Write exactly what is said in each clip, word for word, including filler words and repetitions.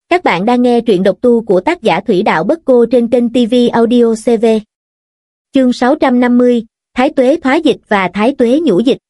Các bạn đang nghe truyện độc tu của tác giả Thủy Đạo Bất Cô trên kênh ti vi Audio xê vê. Chương sáu trăm năm mươi, Thái Tuế Thoá Dịch và Thái Tuế Nhũ Dịch.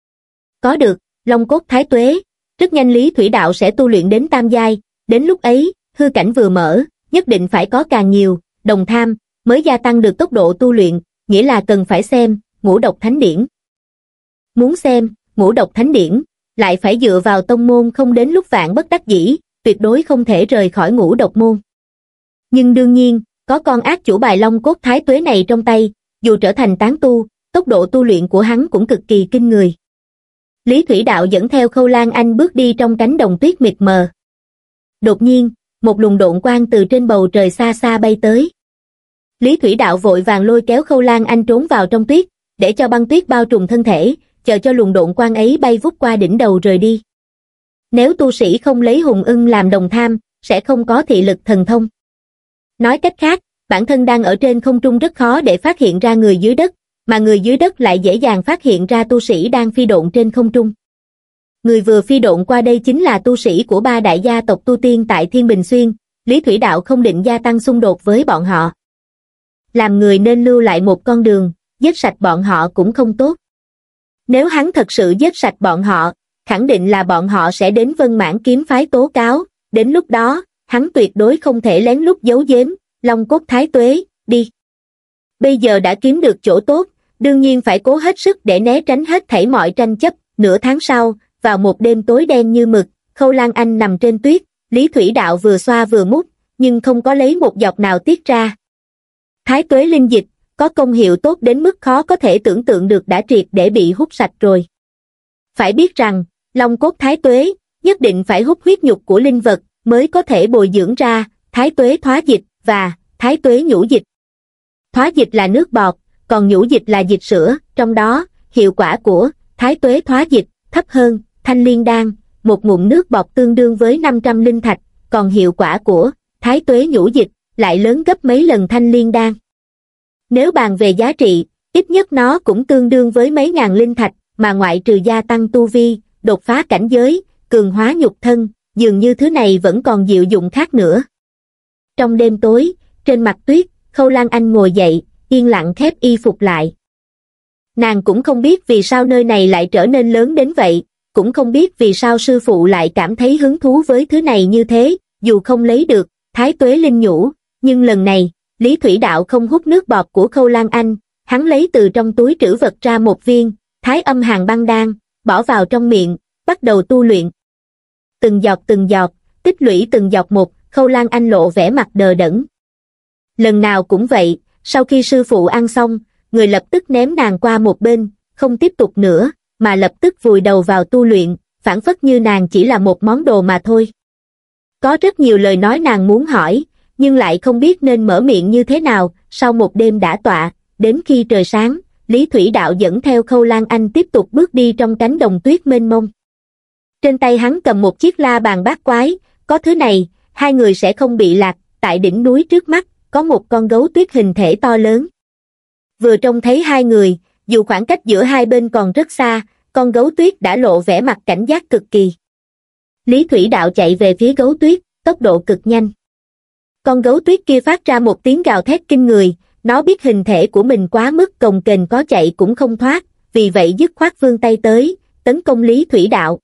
Có được Long Cốt Thái Tuế, rất nhanh Lý Thủy Đạo sẽ tu luyện đến tam giai, đến lúc ấy, hư cảnh vừa mở, nhất định phải có càng nhiều đồng tham mới gia tăng được tốc độ tu luyện, nghĩa là cần phải xem Ngũ Độc Thánh Điển. Muốn xem Ngũ Độc Thánh Điển, lại phải dựa vào tông môn không đến lúc vạn bất đắc dĩ, tuyệt đối không thể rời khỏi Ngũ Độc môn. Nhưng đương nhiên, có con ác chủ bài Long Cốt Thái Tuế này trong tay, dù trở thành tán tu, tốc độ tu luyện của hắn cũng cực kỳ kinh người. Lý Thủy Đạo dẫn theo Khâu Lan Anh bước đi trong cánh đồng tuyết mịt mờ. Đột nhiên, một luồng độn quang từ trên bầu trời xa xa bay tới. Lý Thủy Đạo vội vàng lôi kéo Khâu Lan Anh trốn vào trong tuyết, để cho băng tuyết bao trùm thân thể, chờ cho luồng độn quang ấy bay vút qua đỉnh đầu rời đi. Nếu tu sĩ không lấy hùng ưng làm đồng tham, sẽ không có thị lực thần thông. Nói cách khác, bản thân đang ở trên không trung rất khó để phát hiện ra người dưới đất, mà người dưới đất lại dễ dàng phát hiện ra tu sĩ đang phi độn trên không trung. Người vừa phi độn qua đây chính là tu sĩ của ba đại gia tộc tu tiên tại Thiên Bình Xuyên, Lý Thủy Đạo không định gia tăng xung đột với bọn họ. Làm người nên lưu lại một con đường, giết sạch bọn họ cũng không tốt. Nếu hắn thật sự giết sạch bọn họ, khẳng định là bọn họ sẽ đến Vân Mãn Kiếm Phái tố cáo, đến lúc đó, hắn tuyệt đối không thể lén lút giấu giếm, Long Cốt Thái Tuế, đi. Bây giờ đã kiếm được chỗ tốt, đương nhiên phải cố hết sức để né tránh hết thảy mọi tranh chấp. Nửa tháng sau, vào một đêm tối đen như mực, Khâu Lan Anh nằm trên tuyết, Lý Thủy Đạo vừa xoa vừa mút, nhưng không có lấy một giọt nào tiết ra. Thái Tuế linh dịch, có công hiệu tốt đến mức khó có thể tưởng tượng được đã triệt để bị hút sạch rồi. Phải biết rằng, Long Cốt Thái Tuế, nhất định phải hút huyết nhục của linh vật, mới có thể bồi dưỡng ra Thái Tuế Thoá Dịch và Thái Tuế Nhũ Dịch. Thoá dịch là nước bọt, còn nhũ dịch là dịch sữa, trong đó, hiệu quả của Thái Tuế Thoá Dịch thấp hơn Thanh Liên Đan, một ngụm nước bọt tương đương với năm trăm linh thạch, còn hiệu quả của Thái Tuế Nhũ Dịch lại lớn gấp mấy lần Thanh Liên Đan. Nếu bàn về giá trị, ít nhất nó cũng tương đương với mấy ngàn linh thạch, mà ngoại trừ gia tăng tu vi, đột phá cảnh giới, cường hóa nhục thân, dường như thứ này vẫn còn diệu dụng khác nữa. Trong đêm tối, trên mặt tuyết, Khâu Lan Anh ngồi dậy, yên lặng khép y phục lại. Nàng cũng không biết vì sao nơi này lại trở nên lớn đến vậy, cũng không biết vì sao sư phụ lại cảm thấy hứng thú với thứ này như thế, dù không lấy được Thái Tuế Linh Nhũ, nhưng lần này, Lý Thủy Đạo không hút nước bọt của Khâu Lan Anh, hắn lấy từ trong túi trữ vật ra một viên Thái Âm Hàn Băng Đan, bỏ vào trong miệng, bắt đầu tu luyện. Từng giọt từng giọt, tích lũy từng giọt một, Khâu Lan Anh lộ vẻ mặt đờ đẫn. Lần nào cũng vậy, sau khi sư phụ ăn xong, người lập tức ném nàng qua một bên, không tiếp tục nữa, mà lập tức vùi đầu vào tu luyện, phảng phất như nàng chỉ là một món đồ mà thôi. Có rất nhiều lời nói nàng muốn hỏi, nhưng lại không biết nên mở miệng như thế nào. Sau một đêm đã tọa, đến khi trời sáng, Lý Thủy Đạo dẫn theo Khâu Lan Anh tiếp tục bước đi trong cánh đồng tuyết mênh mông. Trên tay hắn cầm một chiếc la bàn bát quái, có thứ này, hai người sẽ không bị lạc. Tại đỉnh núi trước mắt, có một con gấu tuyết hình thể to lớn. Vừa trông thấy hai người, dù khoảng cách giữa hai bên còn rất xa, con gấu tuyết đã lộ vẻ mặt cảnh giác cực kỳ. Lý Thủy Đạo chạy về phía gấu tuyết, tốc độ cực nhanh. Con gấu tuyết kia phát ra một tiếng gào thét kinh người, nó biết hình thể của mình quá mức cồng kềnh, có chạy cũng không thoát, vì vậy dứt khoát vươn tay tới, tấn công Lý Thủy Đạo.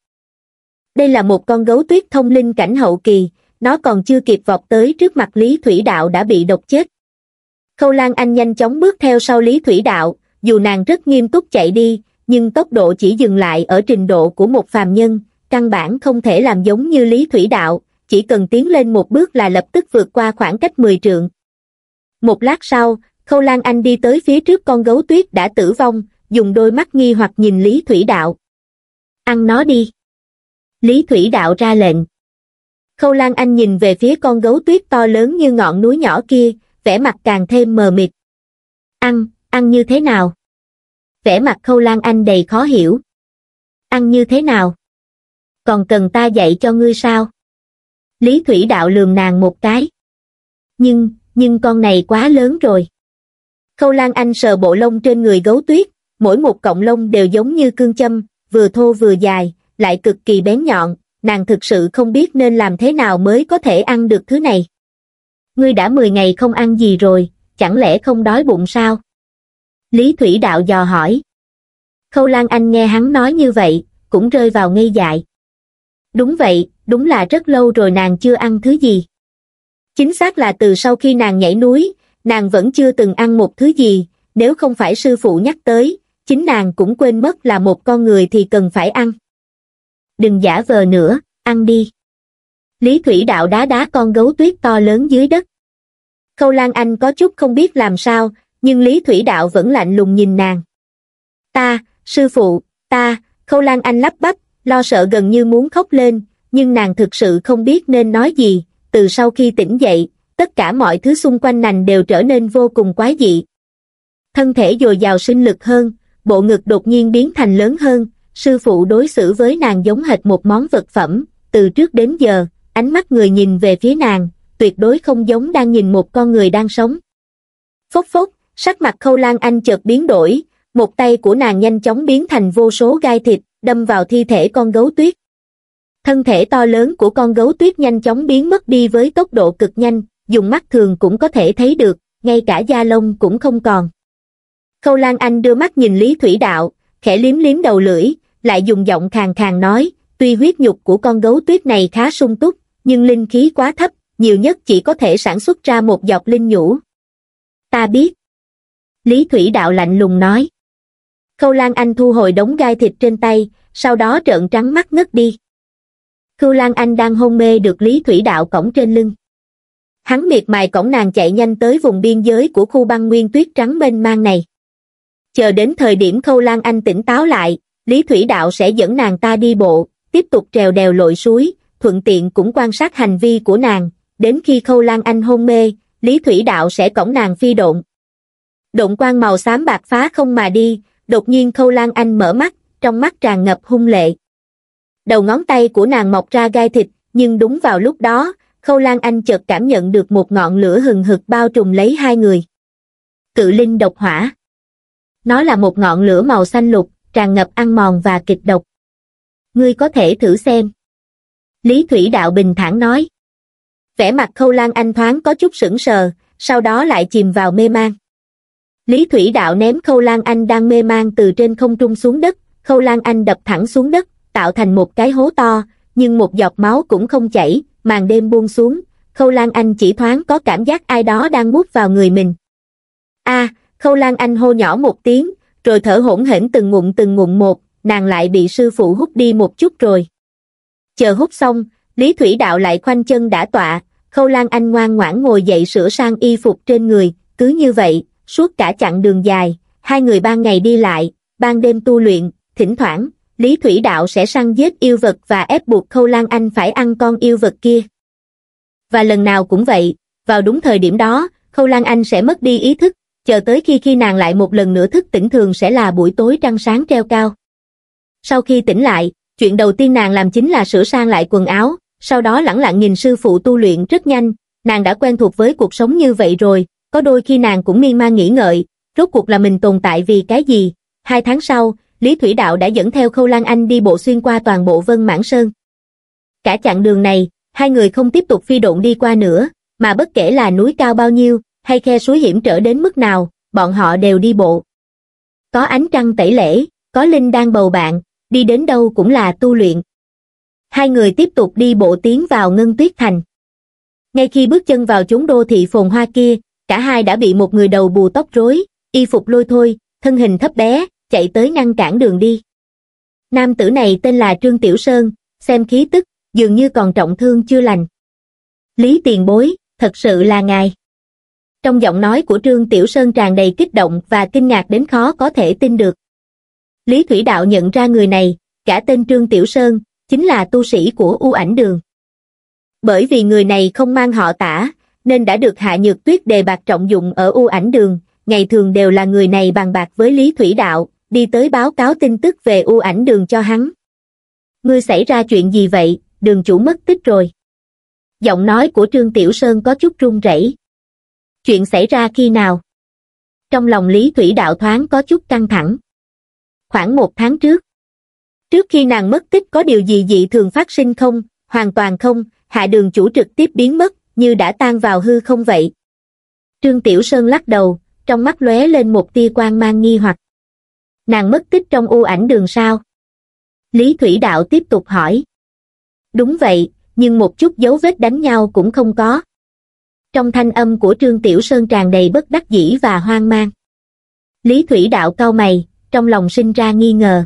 Đây là một con gấu tuyết thông linh cảnh hậu kỳ, nó còn chưa kịp vọt tới trước mặt Lý Thủy Đạo đã bị độc chết. Khâu Lan Anh nhanh chóng bước theo sau Lý Thủy Đạo, dù nàng rất nghiêm túc chạy đi, nhưng tốc độ chỉ dừng lại ở trình độ của một phàm nhân, căn bản không thể làm giống như Lý Thủy Đạo, chỉ cần tiến lên một bước là lập tức vượt qua khoảng cách mười trượng. Một lát sau, Khâu Lan Anh đi tới phía trước con gấu tuyết đã tử vong, dùng đôi mắt nghi hoặc nhìn Lý Thủy Đạo. Ăn nó đi. Lý Thủy Đạo ra lệnh. Khâu Lan Anh nhìn về phía con gấu tuyết to lớn như ngọn núi nhỏ kia, vẻ mặt càng thêm mờ mịt. Ăn, ăn như thế nào? Vẻ mặt Khâu Lan Anh đầy khó hiểu. Ăn như thế nào? Còn cần ta dạy cho ngươi sao? Lý Thủy Đạo lườm nàng một cái. Nhưng, nhưng con này quá lớn rồi. Khâu Lan Anh sờ bộ lông trên người gấu tuyết, mỗi một cọng lông đều giống như cương châm, vừa thô vừa dài, lại cực kỳ bén nhọn, nàng thực sự không biết nên làm thế nào mới có thể ăn được thứ này. Ngươi đã mười ngày không ăn gì rồi, chẳng lẽ không đói bụng sao? Lý Thủy Đạo dò hỏi. Khâu Lan Anh nghe hắn nói như vậy, cũng rơi vào ngây dại. Đúng vậy, đúng là rất lâu rồi nàng chưa ăn thứ gì. Chính xác là từ sau khi nàng nhảy núi, nàng vẫn chưa từng ăn một thứ gì, nếu không phải sư phụ nhắc tới, chính nàng cũng quên mất là một con người thì cần phải ăn. Đừng giả vờ nữa, ăn đi. Lý Thủy Đạo đá đá con gấu tuyết to lớn dưới đất. Khâu Lan Anh có chút không biết làm sao, nhưng Lý Thủy Đạo vẫn lạnh lùng nhìn nàng. Ta, sư phụ, ta, Khâu Lan Anh lắp bắp, lo sợ gần như muốn khóc lên, nhưng nàng thực sự không biết nên nói gì. Từ sau khi tỉnh dậy, tất cả mọi thứ xung quanh nàng đều trở nên vô cùng quái dị. Thân thể dồi dào sinh lực hơn, bộ ngực đột nhiên biến thành lớn hơn, sư phụ đối xử với nàng giống hệt một món vật phẩm, từ trước đến giờ, ánh mắt người nhìn về phía nàng, tuyệt đối không giống đang nhìn một con người đang sống. Phốc phốc, sắc mặt Khâu Lan Anh chợt biến đổi, một tay của nàng nhanh chóng biến thành vô số gai thịt, đâm vào thi thể con gấu tuyết. Thân thể to lớn của con gấu tuyết nhanh chóng biến mất đi với tốc độ cực nhanh, dùng mắt thường cũng có thể thấy được, ngay cả da lông cũng không còn. Khâu Lan Anh đưa mắt nhìn Lý Thủy Đạo, khẽ liếm liếm đầu lưỡi, lại dùng giọng khàn khàn nói, tuy huyết nhục của con gấu tuyết này khá sung túc, nhưng linh khí quá thấp, nhiều nhất chỉ có thể sản xuất ra một giọt linh nhũ. Ta biết. Lý Thủy Đạo lạnh lùng nói. Khâu Lan Anh thu hồi đống gai thịt trên tay, sau đó trợn trắng mắt ngất đi. Khâu Lan Anh đang hôn mê được Lý Thủy Đạo cõng trên lưng. Hắn miệt mài cõng nàng chạy nhanh tới vùng biên giới của khu băng nguyên tuyết trắng mênh mang này. Chờ đến thời điểm Khâu Lan Anh tỉnh táo lại, Lý Thủy Đạo sẽ dẫn nàng ta đi bộ, tiếp tục trèo đèo lội suối, thuận tiện cũng quan sát hành vi của nàng, đến khi Khâu Lan Anh hôn mê, Lý Thủy Đạo sẽ cõng nàng phi độn. Độn quang màu xám bạc phá không mà đi, đột nhiên Khâu Lan Anh mở mắt, trong mắt tràn ngập hung lệ. Đầu ngón tay của nàng mọc ra gai thịt, nhưng đúng vào lúc đó, Khâu Lan Anh chợt cảm nhận được một ngọn lửa hừng hực bao trùm lấy hai người. Cự linh độc hỏa. Nó là một ngọn lửa màu xanh lục, tràn ngập ăn mòn và kịch độc. Ngươi có thể thử xem. Lý Thủy Đạo bình thản nói. Vẻ mặt Khâu Lan Anh thoáng có chút sững sờ, sau đó lại chìm vào mê man. Lý Thủy Đạo ném Khâu Lan Anh đang mê man từ trên không trung xuống đất, Khâu Lan Anh đập thẳng xuống đất, tạo thành một cái hố to, nhưng một giọt máu cũng không chảy, màn đêm buông xuống, Khâu Lan Anh chỉ thoáng có cảm giác ai đó đang mút vào người mình. A, à, Khâu Lan Anh hô nhỏ một tiếng, rồi thở hổn hển từng ngụm từng ngụm một, nàng lại bị sư phụ hút đi một chút rồi. Chờ hút xong, Lý Thủy Đạo lại khoanh chân đả tọa, Khâu Lan Anh ngoan ngoãn ngồi dậy sửa sang y phục trên người, cứ như vậy, suốt cả chặng đường dài, hai người ban ngày đi lại, ban đêm tu luyện, thỉnh thoảng, Lý Thủy Đạo sẽ săn giết yêu vật và ép buộc Khâu Lan Anh phải ăn con yêu vật kia. Và lần nào cũng vậy, vào đúng thời điểm đó, Khâu Lan Anh sẽ mất đi ý thức, chờ tới khi khi nàng lại một lần nữa thức tỉnh thường sẽ là buổi tối trăng sáng treo cao. Sau khi tỉnh lại, chuyện đầu tiên nàng làm chính là sửa sang lại quần áo, sau đó lẳng lặng nhìn sư phụ tu luyện rất nhanh, nàng đã quen thuộc với cuộc sống như vậy rồi, có đôi khi nàng cũng miên man nghĩ ngợi, rốt cuộc là mình tồn tại vì cái gì. Hai tháng sau, Lý Thủy Đạo đã dẫn theo Khâu Lan Anh đi bộ xuyên qua toàn bộ Vân Mãn Sơn. Cả chặng đường này, hai người không tiếp tục phi độn đi qua nữa, mà bất kể là núi cao bao nhiêu, hay khe suối hiểm trở đến mức nào, bọn họ đều đi bộ. Có ánh trăng tẩy lễ, có linh đang bầu bạn, đi đến đâu cũng là tu luyện. Hai người tiếp tục đi bộ tiến vào Ngân Tuyết Thành. Ngay khi bước chân vào chốn đô thị phồn hoa kia, cả hai đã bị một người đầu bù tóc rối, y phục lôi thôi, thân hình thấp bé, chạy tới ngăn cản đường đi. Nam tử này tên là Trương Tiểu Sơn, xem khí tức, dường như còn trọng thương chưa lành. Lý tiền bối, thật sự là ngài. Trong giọng nói của Trương Tiểu Sơn tràn đầy kích động và kinh ngạc đến khó có thể tin được. Lý Thủy Đạo nhận ra người này, cả tên Trương Tiểu Sơn, chính là tu sĩ của U Ảnh Đường. Bởi vì người này không mang họ Tả, nên đã được Hạ Nhược Tuyết đề bạt trọng dụng ở U Ảnh Đường, ngày thường đều là người này bàn bạc với Lý Thủy Đạo, đi tới báo cáo tin tức về U Ảnh Đường cho hắn. Ngươi xảy ra chuyện gì vậy, đường chủ mất tích rồi. Giọng nói của Trương Tiểu Sơn có chút run rẩy. Chuyện xảy ra khi nào? Trong lòng Lý Thủy Đạo thoáng có chút căng thẳng. Khoảng một tháng trước. Trước khi nàng mất tích có điều gì dị thường phát sinh không? Hoàn toàn không, Hạ đường chủ trực tiếp biến mất, như đã tan vào hư không vậy. Trương Tiểu Sơn lắc đầu, trong mắt lóe lên một tia quang mang nghi hoặc. Nàng mất tích trong u ảnh đường sao? Lý Thủy Đạo tiếp tục hỏi. Đúng vậy, nhưng một chút dấu vết đánh nhau cũng không có. Trong thanh âm của Trương Tiểu Sơn tràn đầy bất đắc dĩ và hoang mang. Lý Thủy Đạo cau mày, trong lòng sinh ra nghi ngờ.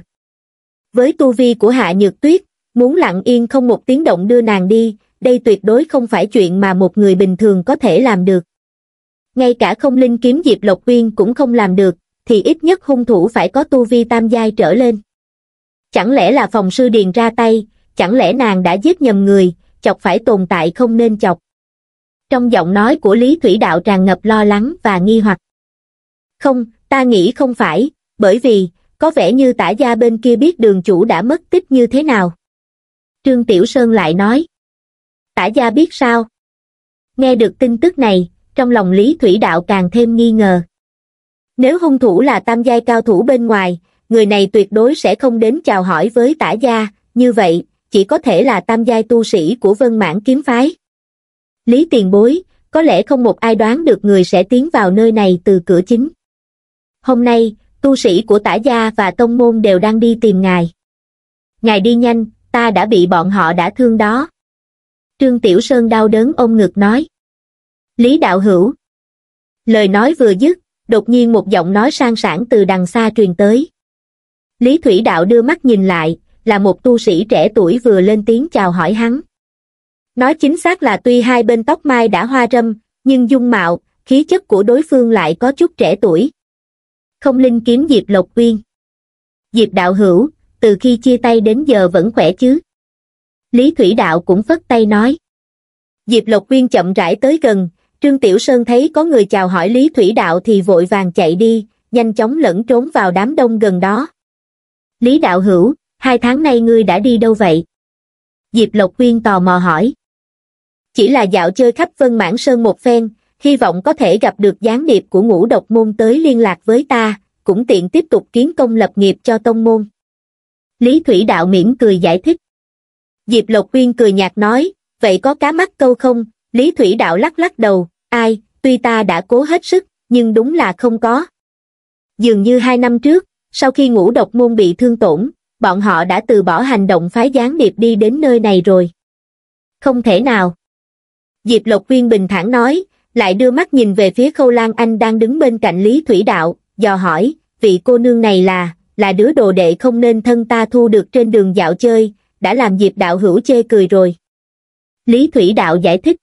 Với tu vi của Hạ Nhược Tuyết, muốn lặng yên không một tiếng động đưa nàng đi, đây tuyệt đối không phải chuyện mà một người bình thường có thể làm được. Ngay cả không linh kiếm Diệp Lộc Uyên cũng không làm được, thì ít nhất hung thủ phải có tu vi tam giai trở lên. Chẳng lẽ là phòng sư Điền ra tay, chẳng lẽ nàng đã giết nhầm người, chọc phải tồn tại không nên chọc. Trong giọng nói của Lý Thủy Đạo tràn ngập lo lắng và nghi hoặc. Không, ta nghĩ không phải, bởi vì, có vẻ như Tả gia bên kia biết đường chủ đã mất tích như thế nào. Trương Tiểu Sơn lại nói. Tả gia biết sao? Nghe được tin tức này, trong lòng Lý Thủy Đạo càng thêm nghi ngờ. Nếu hung thủ là tam giai cao thủ bên ngoài, người này tuyệt đối sẽ không đến chào hỏi với Tả gia, như vậy, chỉ có thể là tam giai tu sĩ của Vân Mãn kiếm phái. Lý tiền bối, có lẽ không một ai đoán được người sẽ tiến vào nơi này từ cửa chính. Hôm nay, tu sĩ của Tả gia và tông môn đều đang đi tìm ngài. Ngài đi nhanh, ta đã bị bọn họ đả thương đó. Trương Tiểu Sơn đau đớn ôm ngực nói. Lý đạo hữu. Lời nói vừa dứt, đột nhiên một giọng nói sang sảng từ đằng xa truyền tới. Lý Thủy Đạo đưa mắt nhìn lại, là một tu sĩ trẻ tuổi vừa lên tiếng chào hỏi hắn. Nói chính xác là tuy hai bên tóc mai đã hoa râm, nhưng dung mạo, khí chất của đối phương lại có chút trẻ tuổi. Không linh kiếm Diệp Lộc Uyên. Diệp đạo hữu, từ khi chia tay đến giờ vẫn khỏe chứ? Lý Thủy Đạo cũng phất tay nói. Diệp Lộc Uyên chậm rãi tới gần, Trương Tiểu Sơn thấy có người chào hỏi Lý Thủy Đạo thì vội vàng chạy đi, nhanh chóng lẫn trốn vào đám đông gần đó. Lý đạo hữu, hai tháng nay ngươi đã đi đâu vậy? Diệp Lộc Uyên tò mò hỏi. Chỉ là dạo chơi khắp Vân Mãn Sơn một phen, hy vọng có thể gặp được gián điệp của Ngũ Độc môn tới liên lạc với ta, cũng tiện tiếp tục kiến công lập nghiệp cho tông môn. Lý Thủy Đạo mỉm cười giải thích. Diệp Lộc Uyên cười nhạt nói, vậy có cá mắc câu không? Lý Thủy Đạo lắc lắc đầu, ai, tuy ta đã cố hết sức, nhưng đúng là không có. Dường như hai năm trước, sau khi Ngũ Độc môn bị thương tổn, bọn họ đã từ bỏ hành động phái gián điệp đi đến nơi này rồi. Không thể nào. Diệp Lộc Uyên bình thản nói, lại đưa mắt nhìn về phía Khâu Lan Anh đang đứng bên cạnh Lý Thủy Đạo, dò hỏi, vị cô nương này là, là đứa đồ đệ không nên thân ta thu được trên đường dạo chơi, đã làm Diệp đạo hữu chê cười rồi. Lý Thủy Đạo giải thích.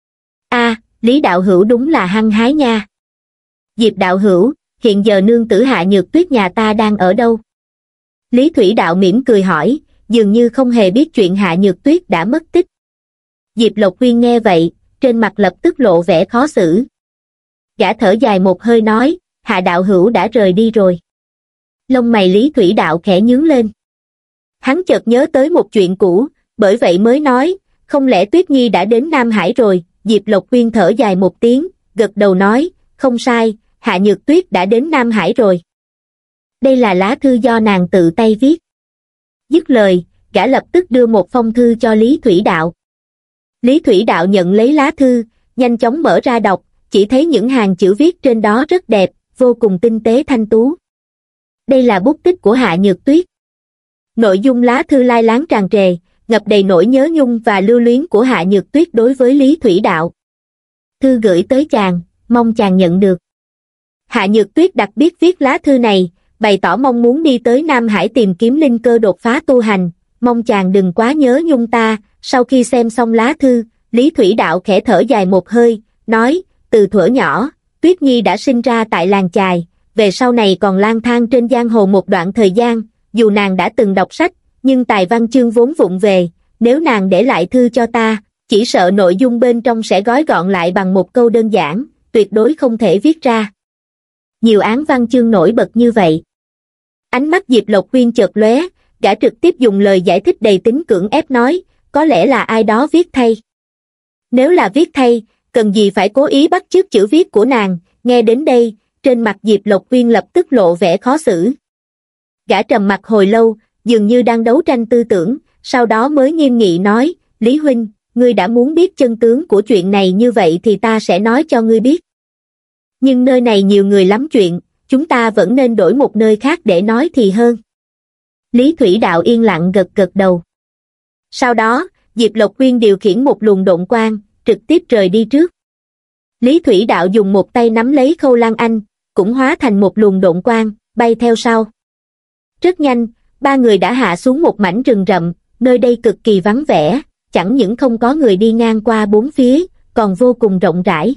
A, Lý đạo hữu đúng là hăng hái nha. Diệp đạo hữu, hiện giờ nương tử Hạ Nhược Tuyết nhà ta đang ở đâu? Lý Thủy Đạo mỉm cười hỏi, dường như không hề biết chuyện Hạ Nhược Tuyết đã mất tích. Diệp Lộc Uyên nghe vậy, trên mặt lập tức lộ vẻ khó xử. Gã thở dài một hơi nói, Hạ đạo hữu đã rời đi rồi. Lông mày Lý Thủy Đạo khẽ nhướng lên. Hắn chợt nhớ tới một chuyện cũ, bởi vậy mới nói, không lẽ Tuyết Nhi đã đến Nam Hải rồi? Diệp Lộc Uyên thở dài một tiếng, gật đầu nói, không sai, Hạ Nhược Tuyết đã đến Nam Hải rồi. Đây là lá thư do nàng tự tay viết. Dứt lời, gã lập tức đưa một phong thư cho Lý Thủy Đạo. Lý Thủy Đạo nhận lấy lá thư, nhanh chóng mở ra đọc, chỉ thấy những hàng chữ viết trên đó rất đẹp, vô cùng tinh tế thanh tú. Đây là bút tích của Hạ Nhược Tuyết. Nội dung lá thư lai láng tràn trề, ngập đầy nỗi nhớ nhung và lưu luyến của Hạ Nhược Tuyết đối với Lý Thủy Đạo. Thư gửi tới chàng, mong chàng nhận được. Hạ Nhược Tuyết đặc biệt viết lá thư này, bày tỏ mong muốn đi tới Nam Hải tìm kiếm linh cơ đột phá tu hành, mong chàng đừng quá nhớ nhung ta. Sau khi xem xong lá thư, Lý Thủy Đạo khẽ thở dài một hơi, nói, từ thuở nhỏ, Tuyết Nhi đã sinh ra tại làng chài, về sau này còn lang thang trên giang hồ một đoạn thời gian, dù nàng đã từng đọc sách, nhưng tài văn chương vốn vụng về, nếu nàng để lại thư cho ta, chỉ sợ nội dung bên trong sẽ gói gọn lại bằng một câu đơn giản, tuyệt đối không thể viết ra. Nhiều án văn chương nổi bật như vậy. Ánh mắt Diệp Lộc Uyên chợt lóe, gã trực tiếp dùng lời giải thích đầy tính cưỡng ép nói, có lẽ là ai đó viết thay. Nếu là viết thay, cần gì phải cố ý bắt chước chữ viết của nàng, nghe đến đây, trên mặt Diệp Lộc Uyên lập tức lộ vẻ khó xử. Gã trầm mặt hồi lâu, dường như đang đấu tranh tư tưởng, sau đó mới nghiêm nghị nói, Lý huynh, ngươi đã muốn biết chân tướng của chuyện này như vậy thì ta sẽ nói cho ngươi biết. Nhưng nơi này nhiều người lắm chuyện, chúng ta vẫn nên đổi một nơi khác để nói thì hơn. Lý Thủy Đạo yên lặng gật gật đầu. Sau đó, Diệp Lộc Quyên điều khiển một luồng độn quang, trực tiếp rời đi trước. Lý Thủy Đạo dùng một tay nắm lấy Khâu Lan Anh, cũng hóa thành một luồng độn quang, bay theo sau. Rất nhanh, ba người đã hạ xuống một mảnh rừng rậm, nơi đây cực kỳ vắng vẻ, chẳng những không có người đi ngang qua bốn phía, còn vô cùng rộng rãi.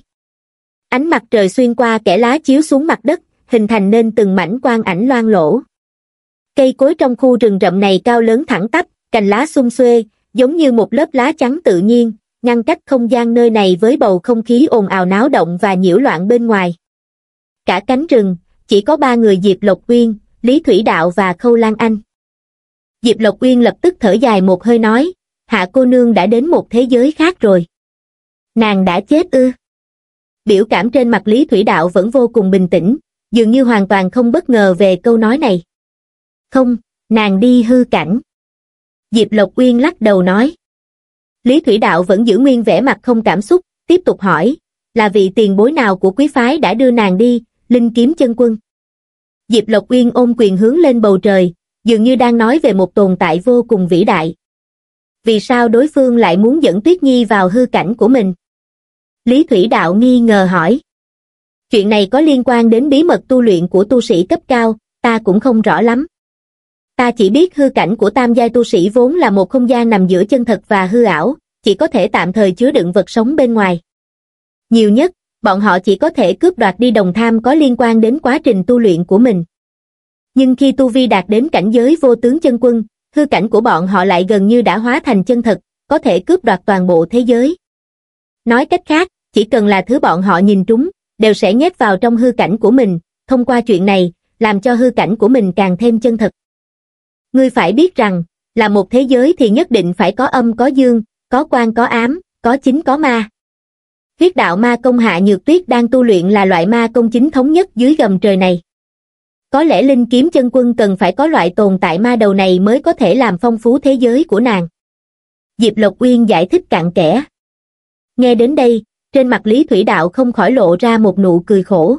Ánh mặt trời xuyên qua kẽ lá chiếu xuống mặt đất, hình thành nên từng mảnh quang ảnh loang lổ. Cây cối trong khu rừng rậm này cao lớn thẳng tắp, cành lá xum xuê, giống như một lớp lá trắng tự nhiên, ngăn cách không gian nơi này với bầu không khí ồn ào náo động và nhiễu loạn bên ngoài. Cả cánh rừng, chỉ có ba người Diệp Lộc Uyên, Lý Thủy Đạo và Khâu Lan Anh. Diệp Lộc Uyên lập tức thở dài một hơi nói, Hạ cô nương đã đến một thế giới khác rồi. Nàng đã chết ư? Biểu cảm trên mặt Lý Thủy Đạo vẫn vô cùng bình tĩnh, dường như hoàn toàn không bất ngờ về câu nói này. Không, nàng đi hư cảnh. Diệp Lộc Uyên lắc đầu nói. Lý Thủy Đạo vẫn giữ nguyên vẻ mặt không cảm xúc, tiếp tục hỏi, là vị tiền bối nào của quý phái đã đưa nàng đi, Linh Kiếm Chân Quân? Diệp Lộc Uyên ôm quyền hướng lên bầu trời, dường như đang nói về một tồn tại vô cùng vĩ đại. Vì sao đối phương lại muốn dẫn Tuyết Nhi vào hư cảnh của mình? Lý Thủy Đạo nghi ngờ hỏi. Chuyện này có liên quan đến bí mật tu luyện của tu sĩ cấp cao, ta cũng không rõ lắm. Ta chỉ biết hư cảnh của tam giai tu sĩ vốn là một không gian nằm giữa chân thật và hư ảo, chỉ có thể tạm thời chứa đựng vật sống bên ngoài. Nhiều nhất, bọn họ chỉ có thể cướp đoạt đi đồng tham có liên quan đến quá trình tu luyện của mình. Nhưng khi tu vi đạt đến cảnh giới vô tướng chân quân, hư cảnh của bọn họ lại gần như đã hóa thành chân thật, có thể cướp đoạt toàn bộ thế giới. Nói cách khác, chỉ cần là thứ bọn họ nhìn trúng, đều sẽ nhét vào trong hư cảnh của mình, thông qua chuyện này, làm cho hư cảnh của mình càng thêm chân thật. Ngươi phải biết rằng, là một thế giới thì nhất định phải có âm có dương, có quang có ám, có chính có ma. Huyết đạo ma công Hạ Nhược Tuyết đang tu luyện là loại ma công chính thống nhất dưới gầm trời này. Có lẽ Linh Kiếm Chân Quân cần phải có loại tồn tại ma đầu này mới có thể làm phong phú thế giới của nàng. Diệp Lộc Uyên giải thích cặn kẽ. Nghe đến đây, trên mặt Lý Thủy Đạo không khỏi lộ ra một nụ cười khổ.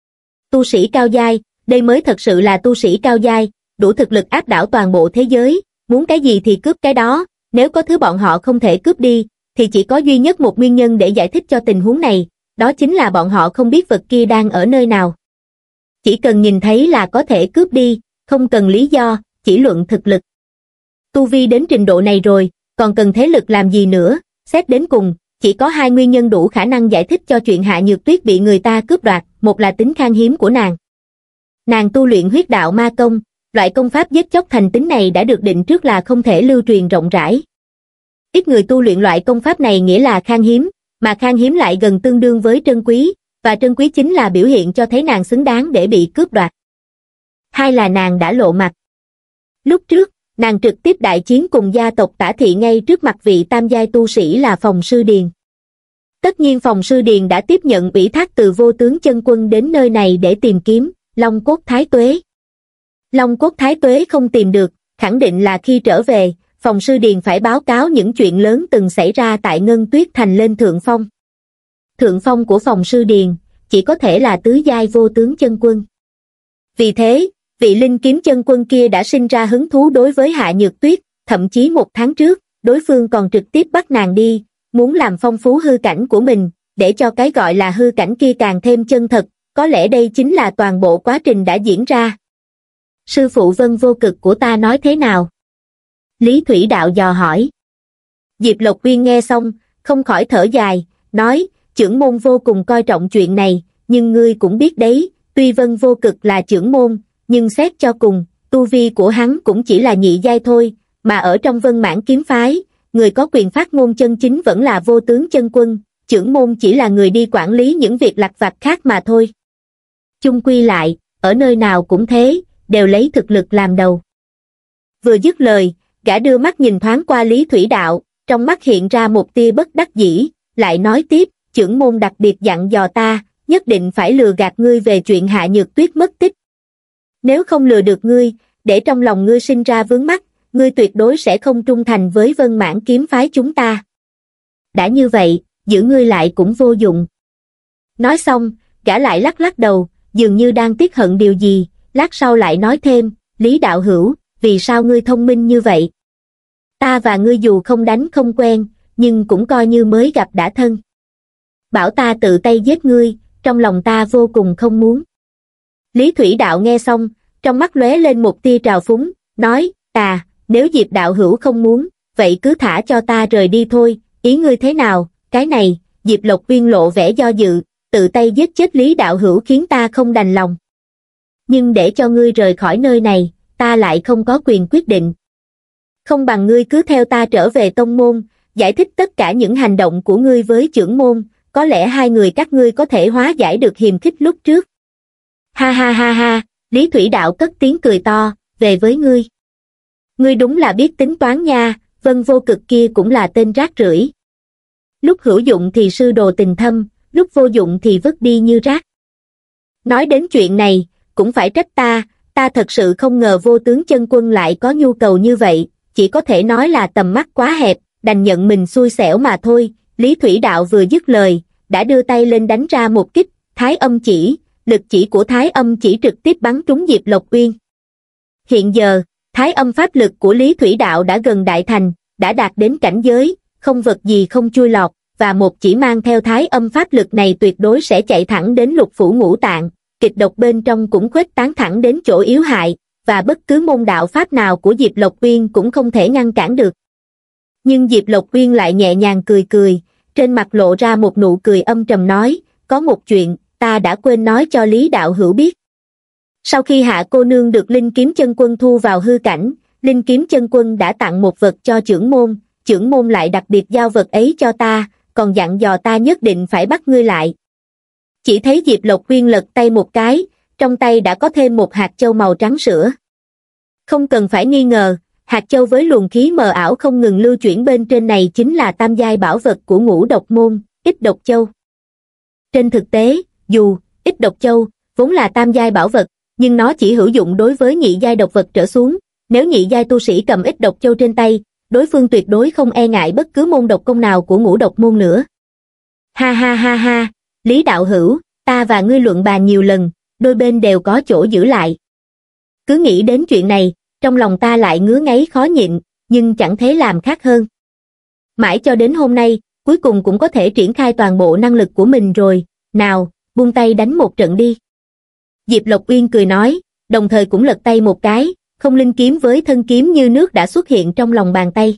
Tu sĩ cao giai, đây mới thật sự là tu sĩ cao giai, đủ thực lực áp đảo toàn bộ thế giới, muốn cái gì thì cướp cái đó, nếu có thứ bọn họ không thể cướp đi, thì chỉ có duy nhất một nguyên nhân để giải thích cho tình huống này, đó chính là bọn họ không biết vật kia đang ở nơi nào. Chỉ cần nhìn thấy là có thể cướp đi, không cần lý do, chỉ luận thực lực. Tu vi đến trình độ này rồi, còn cần thế lực làm gì nữa, xét đến cùng, chỉ có hai nguyên nhân đủ khả năng giải thích cho chuyện Hạ Nhược Tuyết bị người ta cướp đoạt, một là tính khan hiếm của nàng. Nàng tu luyện huyết đạo ma công, loại công pháp giết chóc thành tính này đã được định trước là không thể lưu truyền rộng rãi. Ít người tu luyện loại công pháp này nghĩa là khan hiếm, mà khan hiếm lại gần tương đương với trân quý, và trân quý chính là biểu hiện cho thấy nàng xứng đáng để bị cướp đoạt. Hai là nàng đã lộ mặt. Lúc trước, nàng trực tiếp đại chiến cùng gia tộc Tả Thị ngay trước mặt vị tam giai tu sĩ là Phòng Sư Điền. Tất nhiên Phòng Sư Điền đã tiếp nhận ủy thác từ vô tướng chân quân đến nơi này để tìm kiếm Long Cốt Thái Tuế. Long Cốt Thái Tuế không tìm được, khẳng định là khi trở về, Phòng Sư Điền phải báo cáo những chuyện lớn từng xảy ra tại Ngân Tuyết Thành lên thượng phong. Thượng phong của Phòng Sư Điền chỉ có thể là tứ giai vô tướng chân quân. Vì thế, vị Linh Kiếm Chân Quân kia đã sinh ra hứng thú đối với Hạ Nhược Tuyết, thậm chí một tháng trước, đối phương còn trực tiếp bắt nàng đi, muốn làm phong phú hư cảnh của mình, để cho cái gọi là hư cảnh kia càng thêm chân thật, có lẽ đây chính là toàn bộ quá trình đã diễn ra. Sư phụ Vân Vô Cực của ta nói thế nào? Lý Thủy Đạo dò hỏi. Diệp Lộc Uyên nghe xong, không khỏi thở dài, nói, chưởng môn vô cùng coi trọng chuyện này, nhưng ngươi cũng biết đấy, tuy Vân Vô Cực là chưởng môn, nhưng xét cho cùng, tu vi của hắn cũng chỉ là nhị giai thôi, mà ở trong Vân Mãn kiếm phái, người có quyền phát ngôn chân chính vẫn là vô tướng chân quân, chưởng môn chỉ là người đi quản lý những việc lặt vặt khác mà thôi. Chung quy lại, ở nơi nào cũng thế, đều lấy thực lực làm đầu. Vừa dứt lời, gã đưa mắt nhìn thoáng qua Lý Thủy Đạo, trong mắt hiện ra một tia bất đắc dĩ, lại nói tiếp, chưởng môn đặc biệt dặn dò ta, nhất định phải lừa gạt ngươi về chuyện Hạ Nhược Tuyết mất tích. Nếu không lừa được ngươi, để trong lòng ngươi sinh ra vướng mắc, ngươi tuyệt đối sẽ không trung thành với Vân Mãn kiếm phái chúng ta. Đã như vậy, giữ ngươi lại cũng vô dụng. Nói xong, gã lại lắc lắc đầu, dường như đang tiếc hận điều gì, lát sau lại nói thêm, Lý đạo hữu, vì sao ngươi thông minh như vậy? Ta và ngươi dù không đánh không quen, nhưng cũng coi như mới gặp đã thân. Bảo ta tự tay giết ngươi, trong lòng ta vô cùng không muốn. Lý Thủy Đạo nghe xong, trong mắt lóe lên một tia trào phúng, nói, à, nếu Diệp đạo hữu không muốn, vậy cứ thả cho ta rời đi thôi, ý ngươi thế nào? Cái này, Diệp Lộc Uyên lộ vẻ do dự, tự tay giết chết Lý đạo hữu khiến ta không đành lòng. Nhưng để cho ngươi rời khỏi nơi này, ta lại không có quyền quyết định. Không bằng ngươi cứ theo ta trở về tông môn, giải thích tất cả những hành động của ngươi với trưởng môn, có lẽ hai người các ngươi có thể hóa giải được hiềm khích lúc trước. Ha ha ha ha, Lý Thủy Đạo cất tiếng cười to, về với ngươi. Ngươi đúng là biết tính toán nha, Vân Vô Cực kia cũng là tên rác rưởi. Lúc hữu dụng thì sư đồ tình thâm, lúc vô dụng thì vứt đi như rác. Nói đến chuyện này, cũng phải trách ta, ta thật sự không ngờ Vô Tướng Chân Quân lại có nhu cầu như vậy, chỉ có thể nói là tầm mắt quá hẹp, đành nhận mình xui xẻo mà thôi. Lý Thủy Đạo vừa dứt lời, đã đưa tay lên đánh ra một kích, Thái Âm Chỉ, lực chỉ của Thái Âm Chỉ trực tiếp bắn trúng Diệp Lộc Uyên. Hiện giờ, Thái Âm pháp lực của Lý Thủy Đạo đã gần đại thành, đã đạt đến cảnh giới, không vật gì không chui lọt, và một chỉ mang theo Thái Âm pháp lực này tuyệt đối sẽ chạy thẳng đến lục phủ ngũ tạng, kịch độc bên trong cũng khuếch tán thẳng đến chỗ yếu hại, và bất cứ môn đạo pháp nào của Diệp Lộc Uyên cũng không thể ngăn cản được. Nhưng Diệp Lộc Uyên lại nhẹ nhàng cười cười, trên mặt lộ ra một nụ cười âm trầm nói, có một chuyện, ta đã quên nói cho Lý đạo hữu biết. Sau khi Hạ cô nương được Linh Kiếm Chân Quân thu vào hư cảnh, Linh Kiếm Chân Quân đã tặng một vật cho trưởng môn, trưởng môn lại đặc biệt giao vật ấy cho ta, còn dặn dò ta nhất định phải bắt ngươi lại. Chỉ thấy Diệp Lộc Uyên lật tay một cái, trong tay đã có thêm một hạt châu màu trắng sữa. Không cần phải nghi ngờ, hạt châu với luồng khí mờ ảo không ngừng lưu chuyển bên trên này chính là tam giai bảo vật của Ngũ Độc môn, Ích Độc Châu. Trên thực tế, dù Ích Độc Châu vốn là tam giai bảo vật, nhưng nó chỉ hữu dụng đối với nhị giai độc vật trở xuống, nếu nhị giai tu sĩ cầm Ích Độc Châu trên tay, đối phương tuyệt đối không e ngại bất cứ môn độc công nào của Ngũ Độc môn nữa. Ha ha ha ha, Lý đạo hữu, ta và ngươi luận bàn nhiều lần, đôi bên đều có chỗ giữ lại. Cứ nghĩ đến chuyện này, trong lòng ta lại ngứa ngáy khó nhịn, nhưng chẳng thế làm khác hơn. Mãi cho đến hôm nay, cuối cùng cũng có thể triển khai toàn bộ năng lực của mình rồi, nào, buông tay đánh một trận đi. Diệp Lộc Uyên cười nói, đồng thời cũng lật tay một cái, không linh kiếm với thân kiếm như nước đã xuất hiện trong lòng bàn tay.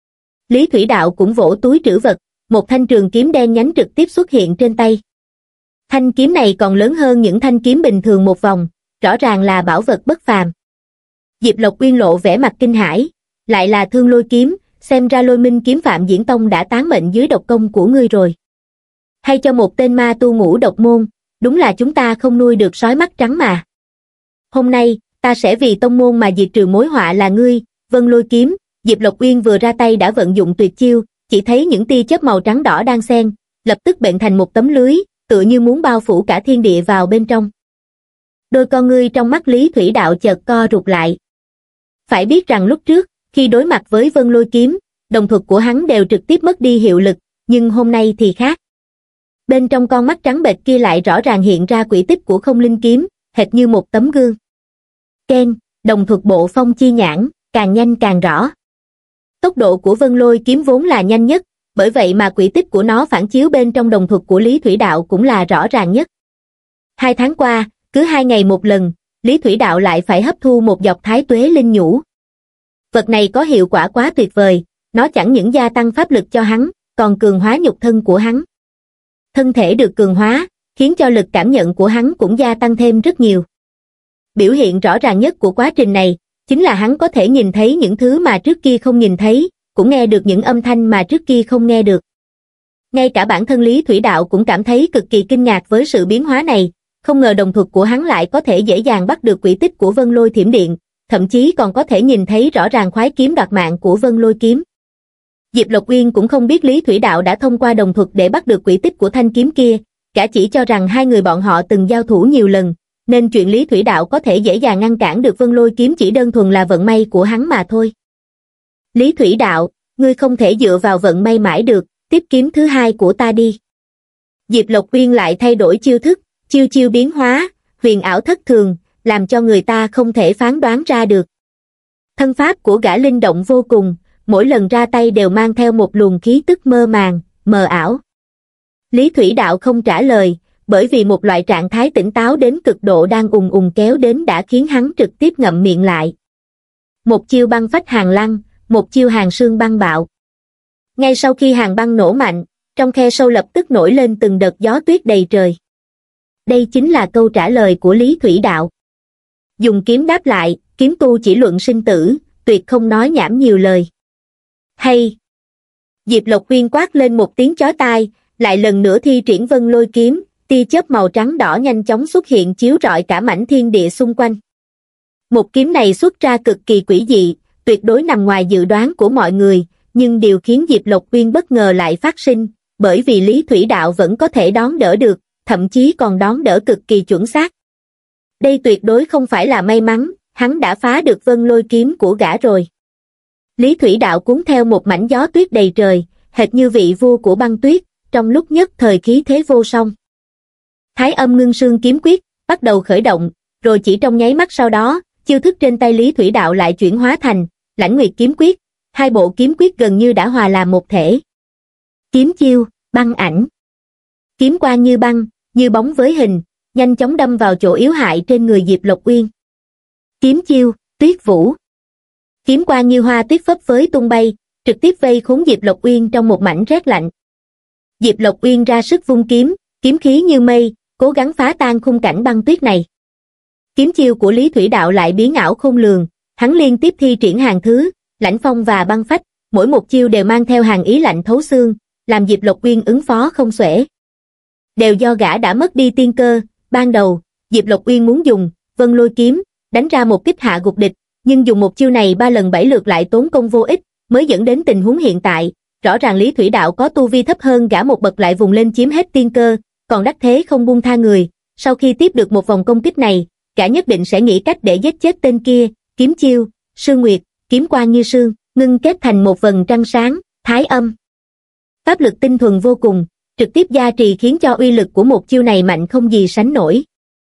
Lý Thủy Đạo cũng vỗ túi trữ vật, một thanh trường kiếm đen nhánh trực tiếp xuất hiện trên tay. Thanh kiếm này còn lớn hơn những thanh kiếm bình thường một vòng, rõ ràng là bảo vật bất phàm. Diệp Lộc Uyên lộ vẻ mặt kinh hãi, lại là Thương Lôi kiếm, xem ra Lôi Minh kiếm Phạm Diễn Tông đã tán mệnh dưới độc công của ngươi rồi. Hay cho một tên ma tu Ngũ Độc môn, đúng là chúng ta không nuôi được sói mắt trắng mà. Hôm nay, ta sẽ vì tông môn mà diệt trừ mối họa là ngươi. Vân Lôi kiếm. Diệp Lộc Uyên vừa ra tay đã vận dụng tuyệt chiêu, chỉ thấy những tia chớp màu trắng đỏ đang xen, lập tức bệnh thành một tấm lưới, tựa như muốn bao phủ cả thiên địa vào bên trong. Đôi con ngươi trong mắt Lý Thủy Đạo chợt co rụt lại. Phải biết rằng lúc trước, khi đối mặt với Vân Lôi kiếm, đồng thuật của hắn đều trực tiếp mất đi hiệu lực, nhưng hôm nay thì khác. Bên trong con mắt trắng bệch kia lại rõ ràng hiện ra quỹ tích của Không Linh kiếm, hệt như một tấm gương. Ken, đồng thuật bộ phong chi nhãn, càng nhanh càng rõ. Tốc độ của Vân Lôi kiếm vốn là nhanh nhất, bởi vậy mà quỹ tích của nó phản chiếu bên trong đồng thuật của Lý Thủy Đạo cũng là rõ ràng nhất. Hai tháng qua, cứ hai ngày một lần, Lý Thủy Đạo lại phải hấp thu một giọt Thái Tuế Linh Nhũ. Vật này có hiệu quả quá tuyệt vời, nó chẳng những gia tăng pháp lực cho hắn, còn cường hóa nhục thân của hắn. Thân thể được cường hóa, khiến cho lực cảm nhận của hắn cũng gia tăng thêm rất nhiều. Biểu hiện rõ ràng nhất của quá trình này, chính là hắn có thể nhìn thấy những thứ mà trước kia không nhìn thấy, cũng nghe được những âm thanh mà trước kia không nghe được. Ngay cả bản thân Lý Thủy Đạo cũng cảm thấy cực kỳ kinh ngạc với sự biến hóa này, không ngờ đồng thuật của hắn lại có thể dễ dàng bắt được quỹ tích của Vân Lôi thiểm điện, thậm chí còn có thể nhìn thấy rõ ràng khoái kiếm đoạt mạng của Vân Lôi kiếm. Diệp Lộc Uyên cũng không biết Lý Thủy Đạo đã thông qua đồng thuật để bắt được quỹ tích của thanh kiếm kia, cả chỉ cho rằng hai người bọn họ từng giao thủ nhiều lần, nên chuyện Lý Thủy Đạo có thể dễ dàng ngăn cản được Vân Lôi kiếm chỉ đơn thuần là vận may của hắn mà thôi. Lý Thủy Đạo, ngươi không thể dựa vào vận may mãi được, tiếp kiếm thứ hai của ta đi. Diệp Lộc Uyên lại thay đổi chiêu thức, chiêu chiêu biến hóa, huyền ảo thất thường, làm cho người ta không thể phán đoán ra được. Thân pháp của gã linh động vô cùng, mỗi lần ra tay đều mang theo một luồng khí tức mơ màng, mờ ảo. Lý Thủy Đạo không trả lời, bởi vì một loại trạng thái tỉnh táo đến cực độ đang ùng ùng kéo đến đã khiến hắn trực tiếp ngậm miệng lại. Một chiêu băng phách hàng lăng, một chiêu hàng sương băng bạo. Ngay sau khi hàng băng nổ mạnh, trong khe sâu lập tức nổi lên từng đợt gió tuyết đầy trời. Đây chính là câu trả lời của Lý Thủy Đạo. Dùng kiếm đáp lại, kiếm tu chỉ luận sinh tử, tuyệt không nói nhảm nhiều lời. Hay! Diệp Lộc Uyên quát lên một tiếng chói tai, lại lần nữa thi triển Vân Lôi kiếm, tia chớp màu trắng đỏ nhanh chóng xuất hiện chiếu rọi cả mảnh thiên địa xung quanh. Một kiếm này xuất ra cực kỳ quỷ dị, tuyệt đối nằm ngoài dự đoán của mọi người, nhưng điều khiến Diệp Lộc Uyên bất ngờ lại phát sinh, bởi vì Lý Thủy Đạo vẫn có thể đón đỡ được, thậm chí còn đón đỡ cực kỳ chuẩn xác. Đây tuyệt đối không phải là may mắn, hắn đã phá được Vân Lôi kiếm của gã rồi. Lý Thủy Đạo cuốn theo một mảnh gió tuyết đầy trời, hệt như vị vua của băng tuyết, trong lúc nhất thời khí thế vô song. Thái Âm Ngưng Sương kiếm quyết bắt đầu khởi động, rồi chỉ trong nháy mắt sau đó, chiêu thức trên tay Lý Thủy Đạo lại chuyển hóa thành Lãnh Nguyệt kiếm quyết, hai bộ kiếm quyết gần như đã hòa làm một thể. Kiếm chiêu, băng ảnh. Kiếm quang như băng, như bóng với hình, nhanh chóng đâm vào chỗ yếu hại trên người Diệp Lộc Uyên. Kiếm chiêu, tuyết vũ. Kiếm quang như hoa tuyết phấp phới tung bay, trực tiếp vây khốn Diệp Lộc Uyên trong một mảnh rét lạnh. Diệp Lộc Uyên ra sức vung kiếm, kiếm khí như mây, cố gắng phá tan khung cảnh băng tuyết này. Kiếm chiêu của Lý Thủy Đạo lại biến ảo khôn lường, hắn liên tiếp thi triển hàng thứ, lãnh phong và băng phách, mỗi một chiêu đều mang theo hàng ý lạnh thấu xương, làm Diệp Lộc Uyên ứng phó không xuể. Đều do gã đã mất đi tiên cơ, ban đầu, Diệp Lộc Uyên muốn dùng Vân Lôi kiếm, đánh ra một kích hạ gục địch, nhưng dùng một chiêu này ba lần bảy lượt lại tốn công vô ích, mới dẫn đến tình huống hiện tại, rõ ràng Lý Thủy Đạo có tu vi thấp hơn gã một bậc lại vùng lên chiếm hết tiên cơ, còn đắc thế không buông tha người, sau khi tiếp được một vòng công kích này, gã nhất định sẽ nghĩ cách để giết chết tên kia, kiếm chiêu, Sương Nguyệt, kiếm quang như sương, ngưng kết thành một vầng trăng sáng, thái âm. Pháp lực tinh thuần vô cùng, trực tiếp gia trì khiến cho uy lực của một chiêu này mạnh không gì sánh nổi.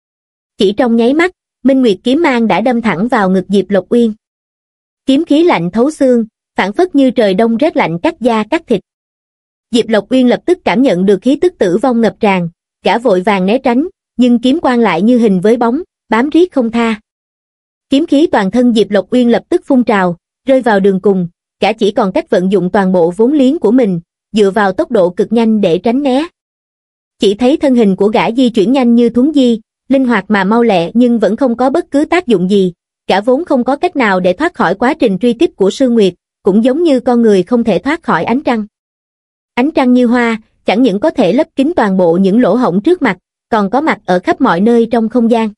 Chỉ trong nháy mắt, Minh Nguyệt kiếm mang đã đâm thẳng vào ngực Diệp Lộc Uyên. Kiếm khí lạnh thấu xương, phảng phất như trời đông rét lạnh cắt da cắt thịt. Diệp Lộc Uyên lập tức cảm nhận được khí tức tử vong ngập tràn, gã vội vàng né tránh, nhưng kiếm quang lại như hình với bóng, bám riết không tha. Kiếm khí toàn thân Diệp Lộc Uyên lập tức phun trào, rơi vào đường cùng, gã chỉ còn cách vận dụng toàn bộ vốn liếng của mình, dựa vào tốc độ cực nhanh để tránh né. Chỉ thấy thân hình của gã di chuyển nhanh như thuấn di, linh hoạt mà mau lẹ nhưng vẫn không có bất cứ tác dụng gì, gã vốn không có cách nào để thoát khỏi quá trình truy kích của Sương Nguyệt, cũng giống như con người không thể thoát khỏi ánh trăng. Ánh trăng như hoa, chẳng những có thể lấp kín toàn bộ những lỗ hổng trước mặt, còn có mặt ở khắp mọi nơi trong không gian.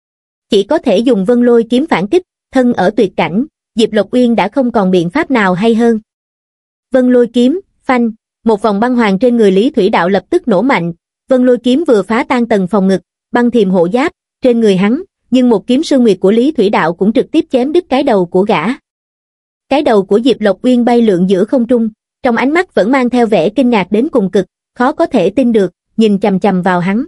Chỉ có thể dùng Vân Lôi kiếm phản kích, thân ở tuyệt cảnh, Diệp Lộc Uyên đã không còn biện pháp nào hay hơn. Vân Lôi kiếm, phanh, một vòng băng hoàng trên người Lý Thủy Đạo lập tức nổ mạnh, Vân Lôi kiếm vừa phá tan tầng phòng ngực, băng thiềm hộ giáp trên người hắn, nhưng một kiếm Sương Nguyệt của Lý Thủy Đạo cũng trực tiếp chém đứt cái đầu của gã. Cái đầu của Diệp Lộc Uyên bay lượn giữa không trung, trong ánh mắt vẫn mang theo vẻ kinh ngạc đến cùng cực, khó có thể tin được, nhìn chằm chằm vào hắn.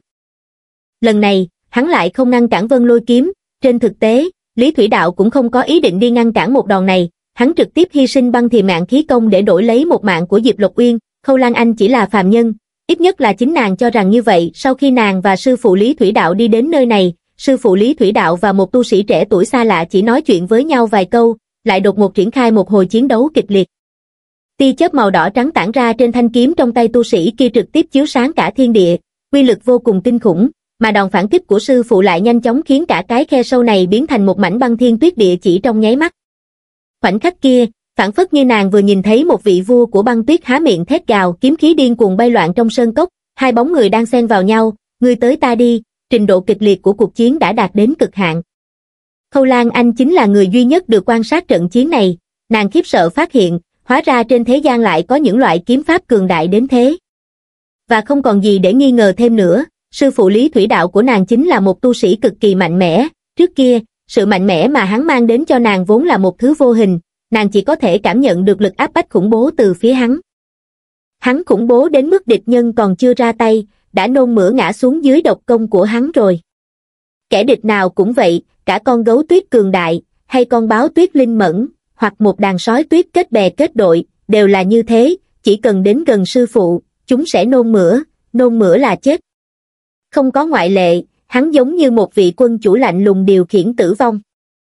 Lần này, hắn lại không ngăn cản Vân Lôi kiếm, trên thực tế, Lý Thủy Đạo cũng không có ý định đi ngăn cản một đòn này, hắn trực tiếp hy sinh băng thiềm mạng khí công để đổi lấy một mạng của Diệp Lộc Uyên. Khâu Lan Anh chỉ là phàm nhân, ít nhất là chính nàng cho rằng như vậy. Sau khi nàng và sư phụ Lý Thủy Đạo đi đến nơi này, sư phụ Lý Thủy Đạo và một tu sĩ trẻ tuổi xa lạ chỉ nói chuyện với nhau vài câu, lại đột ngột triển khai một hồi chiến đấu kịch liệt. Tia chớp màu đỏ trắng tản ra trên thanh kiếm trong tay tu sĩ kia trực tiếp chiếu sáng cả thiên địa, uy lực vô cùng kinh khủng, mà đòn phản kích của sư phụ lại nhanh chóng khiến cả cái khe sâu này biến thành một mảnh băng thiên tuyết địa chỉ trong nháy mắt. Khoảnh khắc kia, phảng phất như nàng vừa nhìn thấy một vị vua của băng tuyết há miệng thét gào, kiếm khí điên cuồng bay loạn trong sơn cốc, hai bóng người đang xen vào nhau, ngươi tới ta đi, trình độ kịch liệt của cuộc chiến đã đạt đến cực hạn. Khâu Lan Anh chính là người duy nhất được quan sát trận chiến này, nàng khiếp sợ phát hiện, hóa ra trên thế gian lại có những loại kiếm pháp cường đại đến thế. Và không còn gì để nghi ngờ thêm nữa, sư phụ Lý Thủy Đạo của nàng chính là một tu sĩ cực kỳ mạnh mẽ, trước kia, sự mạnh mẽ mà hắn mang đến cho nàng vốn là một thứ vô hình, nàng chỉ có thể cảm nhận được lực áp bách khủng bố từ phía hắn. Hắn khủng bố đến mức địch nhân còn chưa ra tay, đã nôn mửa ngã xuống dưới độc công của hắn rồi. Kẻ địch nào cũng vậy, cả con gấu tuyết cường đại, hay con báo tuyết linh mẫn, hoặc một đàn sói tuyết kết bè kết đội, đều là như thế, chỉ cần đến gần sư phụ, chúng sẽ nôn mửa, nôn mửa là chết. Không có ngoại lệ, hắn giống như một vị quân chủ lạnh lùng điều khiển tử vong.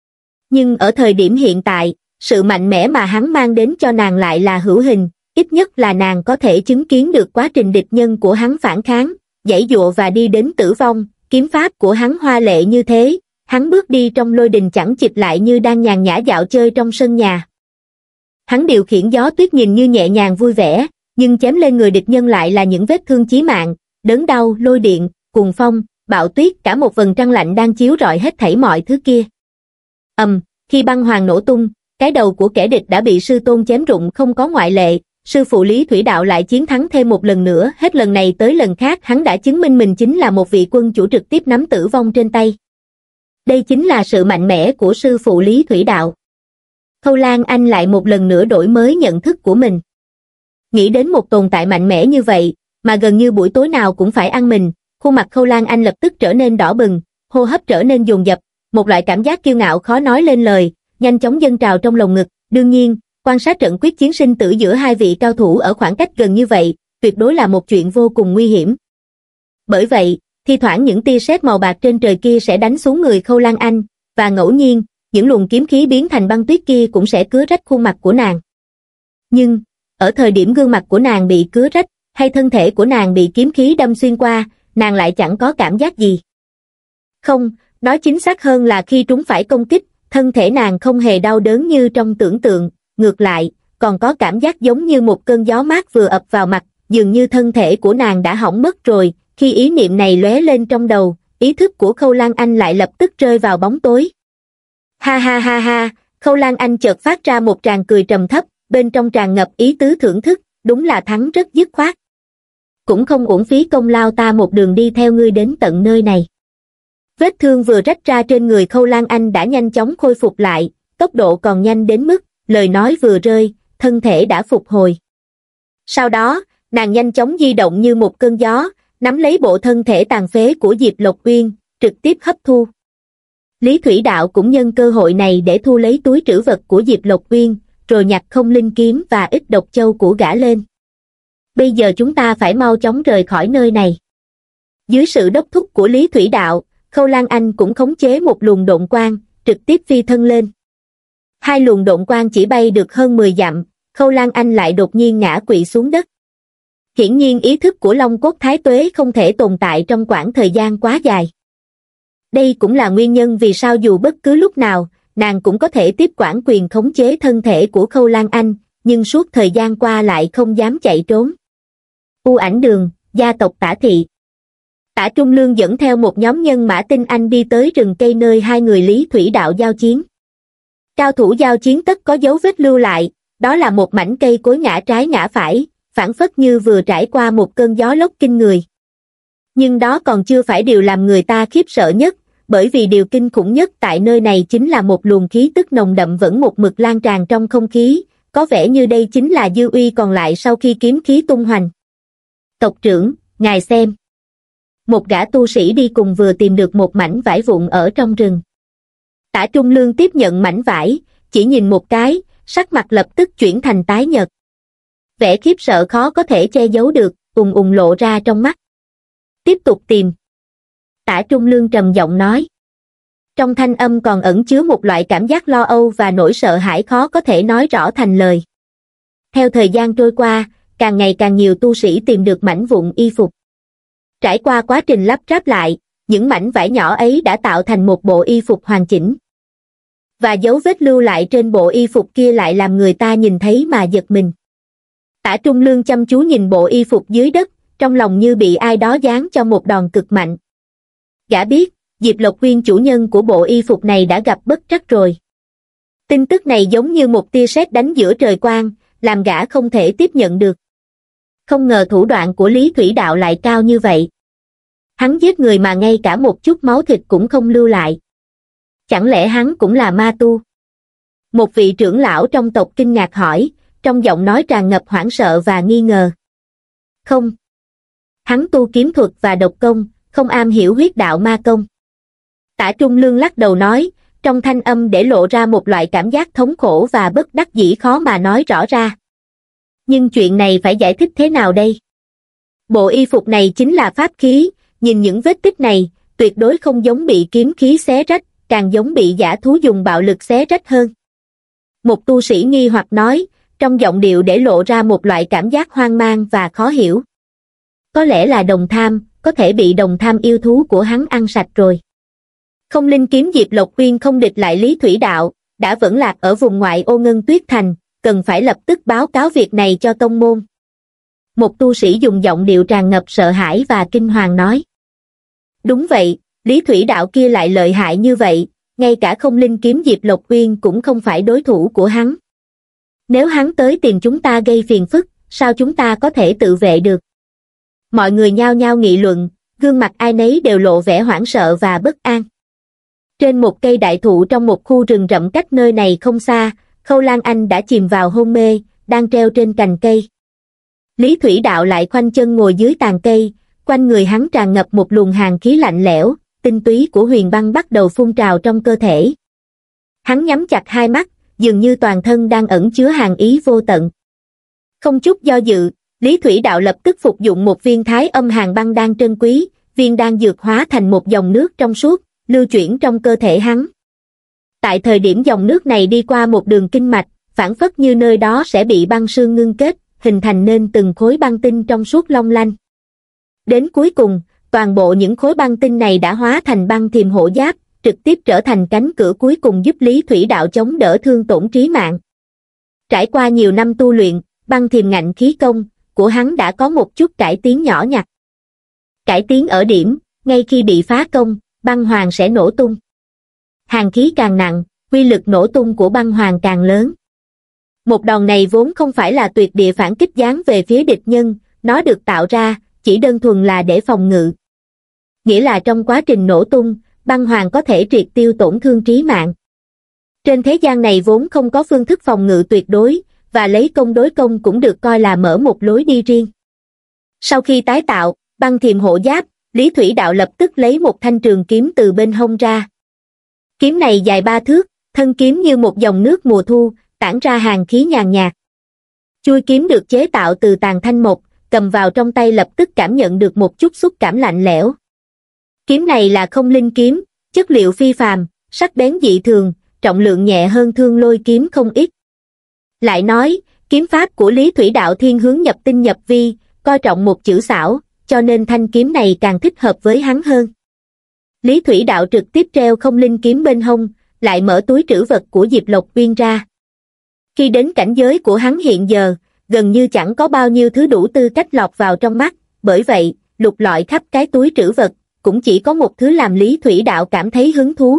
Nhưng ở thời điểm hiện tại, sự mạnh mẽ mà hắn mang đến cho nàng lại là hữu hình, ít nhất là nàng có thể chứng kiến được quá trình địch nhân của hắn phản kháng, giãy giụa và đi đến tử vong, kiếm pháp của hắn hoa lệ như thế, hắn bước đi trong lôi đình chẳng chịt lại như đang nhàn nhã dạo chơi trong sân nhà. Hắn điều khiển gió tuyết nhìn như nhẹ nhàng vui vẻ, nhưng chém lên người địch nhân lại là những vết thương chí mạng, đớn đau, lôi điện, cuồng phong, bão tuyết, cả một vầng trăng lạnh đang chiếu rọi hết thảy mọi thứ kia. Ầm, khi băng hoàng nổ tung, cái đầu của kẻ địch đã bị sư tôn chém rụng không có ngoại lệ, sư phụ Lý Thủy Đạo lại chiến thắng thêm một lần nữa, hết lần này tới lần khác hắn đã chứng minh mình chính là một vị quân chủ trực tiếp nắm tử vong trên tay. Đây chính là sự mạnh mẽ của sư phụ Lý Thủy Đạo. Khâu Lan Anh lại một lần nữa đổi mới nhận thức của mình. Nghĩ đến một tồn tại mạnh mẽ như vậy, mà gần như buổi tối nào cũng phải ăn mình, khuôn mặt Khâu Lan Anh lập tức trở nên đỏ bừng, hô hấp trở nên dồn dập, một loại cảm giác kiêu ngạo khó nói lên lời, nhanh chóng dâng trào trong lồng ngực. Đương nhiên, quan sát trận quyết chiến sinh tử giữa hai vị cao thủ ở khoảng cách gần như vậy, tuyệt đối là một chuyện vô cùng nguy hiểm. Bởi vậy, thi thoảng những tia sét màu bạc trên trời kia sẽ đánh xuống người Khâu Lan Anh, và ngẫu nhiên, những luồng kiếm khí biến thành băng tuyết kia cũng sẽ cứa rách khuôn mặt của nàng. Nhưng, ở thời điểm gương mặt của nàng bị cứa rách, hay thân thể của nàng bị kiếm khí đâm xuyên qua, nàng lại chẳng có cảm giác gì. Không, nói chính xác hơn là khi trúng phải công kích, thân thể nàng không hề đau đớn như trong tưởng tượng, ngược lại, còn có cảm giác giống như một cơn gió mát vừa ập vào mặt, dường như thân thể của nàng đã hỏng mất rồi. Khi ý niệm này lóe lên trong đầu, ý thức của Khâu Lan Anh lại lập tức rơi vào bóng tối. Ha ha ha ha, Khâu Lan Anh chợt phát ra một tràng cười trầm thấp, bên trong tràn ngập ý tứ thưởng thức, đúng là thắng rất dứt khoát. Cũng không uổng phí công lao ta một đường đi theo ngươi đến tận nơi này. Vết thương vừa rách ra trên người Khâu Lan Anh đã nhanh chóng khôi phục lại, tốc độ còn nhanh đến mức, lời nói vừa rơi, thân thể đã phục hồi. Sau đó, nàng nhanh chóng di động như một cơn gió, nắm lấy bộ thân thể tàn phế của Diệp Lộc Uyên, trực tiếp hấp thu. Lý Thủy Đạo cũng nhân cơ hội này để thu lấy túi trữ vật của Diệp Lộc Uyên, rồi nhặt không linh kiếm và ít độc châu của gã lên. Bây giờ chúng ta phải mau chóng rời khỏi nơi này. Dưới sự đốc thúc của Lý Thủy Đạo, Khâu Lan Anh cũng khống chế một luồng độn quang, trực tiếp phi thân lên. Hai luồng độn quang chỉ bay được hơn mười dặm, Khâu Lan Anh lại đột nhiên ngã quỵ xuống đất. Hiển nhiên ý thức của Long Cốt Thái Tuế không thể tồn tại trong quãng thời gian quá dài. Đây cũng là nguyên nhân vì sao dù bất cứ lúc nào, nàng cũng có thể tiếp quản quyền khống chế thân thể của Khâu Lan Anh, nhưng suốt thời gian qua lại không dám chạy trốn. U Ảnh Đường, gia tộc Tả Thị. Tả Trung Lương dẫn theo một nhóm nhân mã tinh anh đi tới rừng cây nơi hai người Lý Thủy Đạo giao chiến. Cao thủ giao chiến tất có dấu vết lưu lại, đó là một mảnh cây cối ngã trái ngã phải, phảng phất như vừa trải qua một cơn gió lốc kinh người. Nhưng đó còn chưa phải điều làm người ta khiếp sợ nhất, bởi vì điều kinh khủng nhất tại nơi này chính là một luồng khí tức nồng đậm vẫn một mực lan tràn trong không khí, có vẻ như đây chính là dư uy còn lại sau khi kiếm khí tung hoành. Tộc trưởng, ngài xem. Một gã tu sĩ đi cùng vừa tìm được một mảnh vải vụn ở trong rừng. Tả Trung Lương tiếp nhận mảnh vải, chỉ nhìn một cái, sắc mặt lập tức chuyển thành tái nhợt. Vẻ khiếp sợ khó có thể che giấu được, ùn ùn lộ ra trong mắt. Tiếp tục tìm. Tả Trung Lương trầm giọng nói. Trong thanh âm còn ẩn chứa một loại cảm giác lo âu và nỗi sợ hãi khó có thể nói rõ thành lời. Theo thời gian trôi qua, càng ngày càng nhiều tu sĩ tìm được mảnh vụn y phục. Trải qua quá trình lắp ráp lại, những mảnh vải nhỏ ấy đã tạo thành một bộ y phục hoàn chỉnh. Và dấu vết lưu lại trên bộ y phục kia lại làm người ta nhìn thấy mà giật mình. Tả Trung Lương chăm chú nhìn bộ y phục dưới đất, trong lòng như bị ai đó giáng cho một đòn cực mạnh. Gã biết, Diệp Lộc Uyên chủ nhân của bộ y phục này đã gặp bất trắc rồi. Tin tức này giống như một tia sét đánh giữa trời quang, làm gã không thể tiếp nhận được. Không ngờ thủ đoạn của Lý Thủy Đạo lại cao như vậy. Hắn giết người mà ngay cả một chút máu thịt cũng không lưu lại. Chẳng lẽ hắn cũng là ma tu? Một vị trưởng lão trong tộc kinh ngạc hỏi, trong giọng nói tràn ngập hoảng sợ và nghi ngờ. Không. Hắn tu kiếm thuật và độc công, không am hiểu huyết đạo ma công. Tả Trung Lương lắc đầu nói, trong thanh âm để lộ ra một loại cảm giác thống khổ và bất đắc dĩ khó mà nói rõ ra. Nhưng chuyện này phải giải thích thế nào đây? Bộ y phục này chính là pháp khí, nhìn những vết tích này, tuyệt đối không giống bị kiếm khí xé rách, càng giống bị dã thú dùng bạo lực xé rách hơn. Một tu sĩ nghi hoặc nói, trong giọng điệu để lộ ra một loại cảm giác hoang mang và khó hiểu. Có lẽ là đồng tham, có thể bị đồng tham yêu thú của hắn ăn sạch rồi. Không linh kiếm Diệp Lộc Uyên không địch lại Lý Thủy Đạo, đã vẫn lạc ở vùng ngoại ô Ngân Tuyết Thành, cần phải lập tức báo cáo việc này cho tông môn. Một tu sĩ dùng giọng điệu tràn ngập sợ hãi và kinh hoàng nói. Đúng vậy, Lý Thủy Đạo kia lại lợi hại như vậy, ngay cả không linh kiếm Diệp Lộc Uyên cũng không phải đối thủ của hắn. Nếu hắn tới tìm chúng ta gây phiền phức, sao chúng ta có thể tự vệ được? Mọi người nhao nhao nghị luận, gương mặt ai nấy đều lộ vẻ hoảng sợ và bất an. Trên một cây đại thụ trong một khu rừng rậm cách nơi này không xa, Khâu Lan Anh đã chìm vào hôn mê, đang treo trên cành cây. Lý Thủy Đạo lại khoanh chân ngồi dưới tàn cây, quanh người hắn tràn ngập một luồng hàn khí lạnh lẽo, tinh túy của huyền băng bắt đầu phun trào trong cơ thể. Hắn nhắm chặt hai mắt, dường như toàn thân đang ẩn chứa hàn ý vô tận. Không chút do dự, Lý Thủy Đạo lập tức phục dụng một viên thái âm hàn băng đan trân quý, viên đan dược hóa thành một dòng nước trong suốt, lưu chuyển trong cơ thể hắn. Tại thời điểm dòng nước này đi qua một đường kinh mạch, phảng phất như nơi đó sẽ bị băng sương ngưng kết, hình thành nên từng khối băng tinh trong suốt long lanh. Đến cuối cùng, toàn bộ những khối băng tinh này đã hóa thành băng thiềm hộ giáp, trực tiếp trở thành cánh cửa cuối cùng giúp Lý Thủy Đạo chống đỡ thương tổn trí mạng. Trải qua nhiều năm tu luyện, băng thiềm ngạnh khí công của hắn đã có một chút cải tiến nhỏ nhặt. Cải tiến ở điểm, ngay khi bị phá công, băng hoàng sẽ nổ tung. Hàn khí càng nặng, uy lực nổ tung của băng hoàng càng lớn. Một đòn này vốn không phải là tuyệt địa phản kích giáng về phía địch nhân, nó được tạo ra, chỉ đơn thuần là để phòng ngự. Nghĩa là trong quá trình nổ tung, băng hoàng có thể triệt tiêu tổn thương trí mạng. Trên thế gian này vốn không có phương thức phòng ngự tuyệt đối, và lấy công đối công cũng được coi là mở một lối đi riêng. Sau khi tái tạo, băng thiềm hộ giáp, Lý Thủy Đạo lập tức lấy một thanh trường kiếm từ bên hông ra. Kiếm này dài ba thước, thân kiếm như một dòng nước mùa thu, tản ra hàn khí nhàn nhạt. Chuôi kiếm được chế tạo từ tàn thanh mộc, cầm vào trong tay lập tức cảm nhận được một chút xúc cảm lạnh lẽo. Kiếm này là không linh kiếm, chất liệu phi phàm, sắc bén dị thường, trọng lượng nhẹ hơn thương lôi kiếm không ít. Lại nói, kiếm pháp của Lý Thủy Đạo thiên hướng nhập tinh nhập vi, coi trọng một chữ xảo, cho nên thanh kiếm này càng thích hợp với hắn hơn. Lý Thủy Đạo trực tiếp treo không linh kiếm bên hông, lại mở túi trữ vật của Diệp Lộc Uyên ra. Khi đến cảnh giới của hắn hiện giờ, gần như chẳng có bao nhiêu thứ đủ tư cách lọt vào trong mắt, bởi vậy, lục lọi khắp cái túi trữ vật, cũng chỉ có một thứ làm Lý Thủy Đạo cảm thấy hứng thú.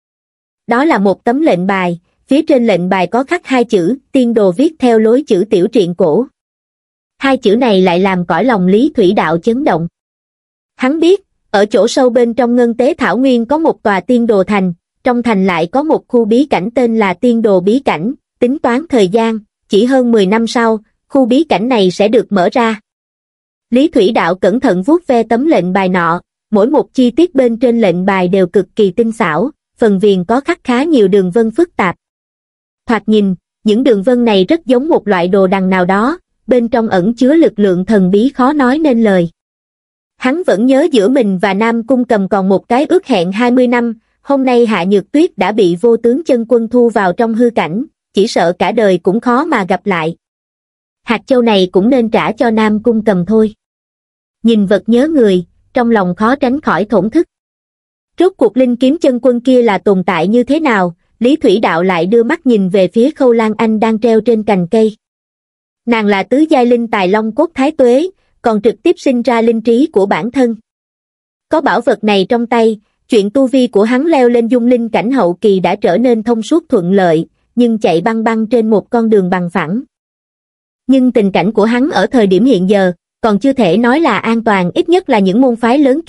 Đó là một tấm lệnh bài, phía trên lệnh bài có khắc hai chữ, tiên đồ viết theo lối chữ tiểu truyện cổ. Hai chữ này lại làm cõi lòng Lý Thủy Đạo chấn động. Hắn biết, ở chỗ sâu bên trong Ngân Tế Thảo Nguyên có một tòa tiên đồ thành, trong thành lại có một khu bí cảnh tên là tiên đồ bí cảnh, tính toán thời gian, chỉ hơn mười năm sau, khu bí cảnh này sẽ được mở ra. Lý Thủy Đạo cẩn thận vuốt ve tấm lệnh bài nọ, mỗi một chi tiết bên trên lệnh bài đều cực kỳ tinh xảo, phần viền có khắc khá nhiều đường vân phức tạp. Thoạt nhìn, những đường vân này rất giống một loại đồ đằng nào đó, bên trong ẩn chứa lực lượng thần bí khó nói nên lời. Hắn vẫn nhớ giữa mình và Nam Cung Cầm còn một cái ước hẹn hai mươi năm, hôm nay Hạ Nhược Tuyết đã bị Vô Tướng Chân Quân thu vào trong hư cảnh, chỉ sợ cả đời cũng khó mà gặp lại. Hạt châu này cũng nên trả cho Nam Cung Cầm thôi. Nhìn vật nhớ người, trong lòng khó tránh khỏi thổn thức. Rốt cuộc linh kiếm chân quân kia là tồn tại như thế nào, Lý Thủy Đạo lại đưa mắt nhìn về phía Khâu Lan Anh đang treo trên cành cây. Nàng là tứ giai linh tài long cốt thái tuế, còn trực tiếp sinh ra linh trí của bản thân. Có bảo vật này trong tay, chuyện tu vi của hắn leo lên dung linh cảnh hậu kỳ đã trở nên thông suốt thuận lợi, nhưng chạy băng băng trên một con đường bằng phẳng. Nhưng tình cảnh của hắn ở thời điểm hiện giờ, còn chưa thể nói là an toàn, ít nhất là những môn phái lớn kia,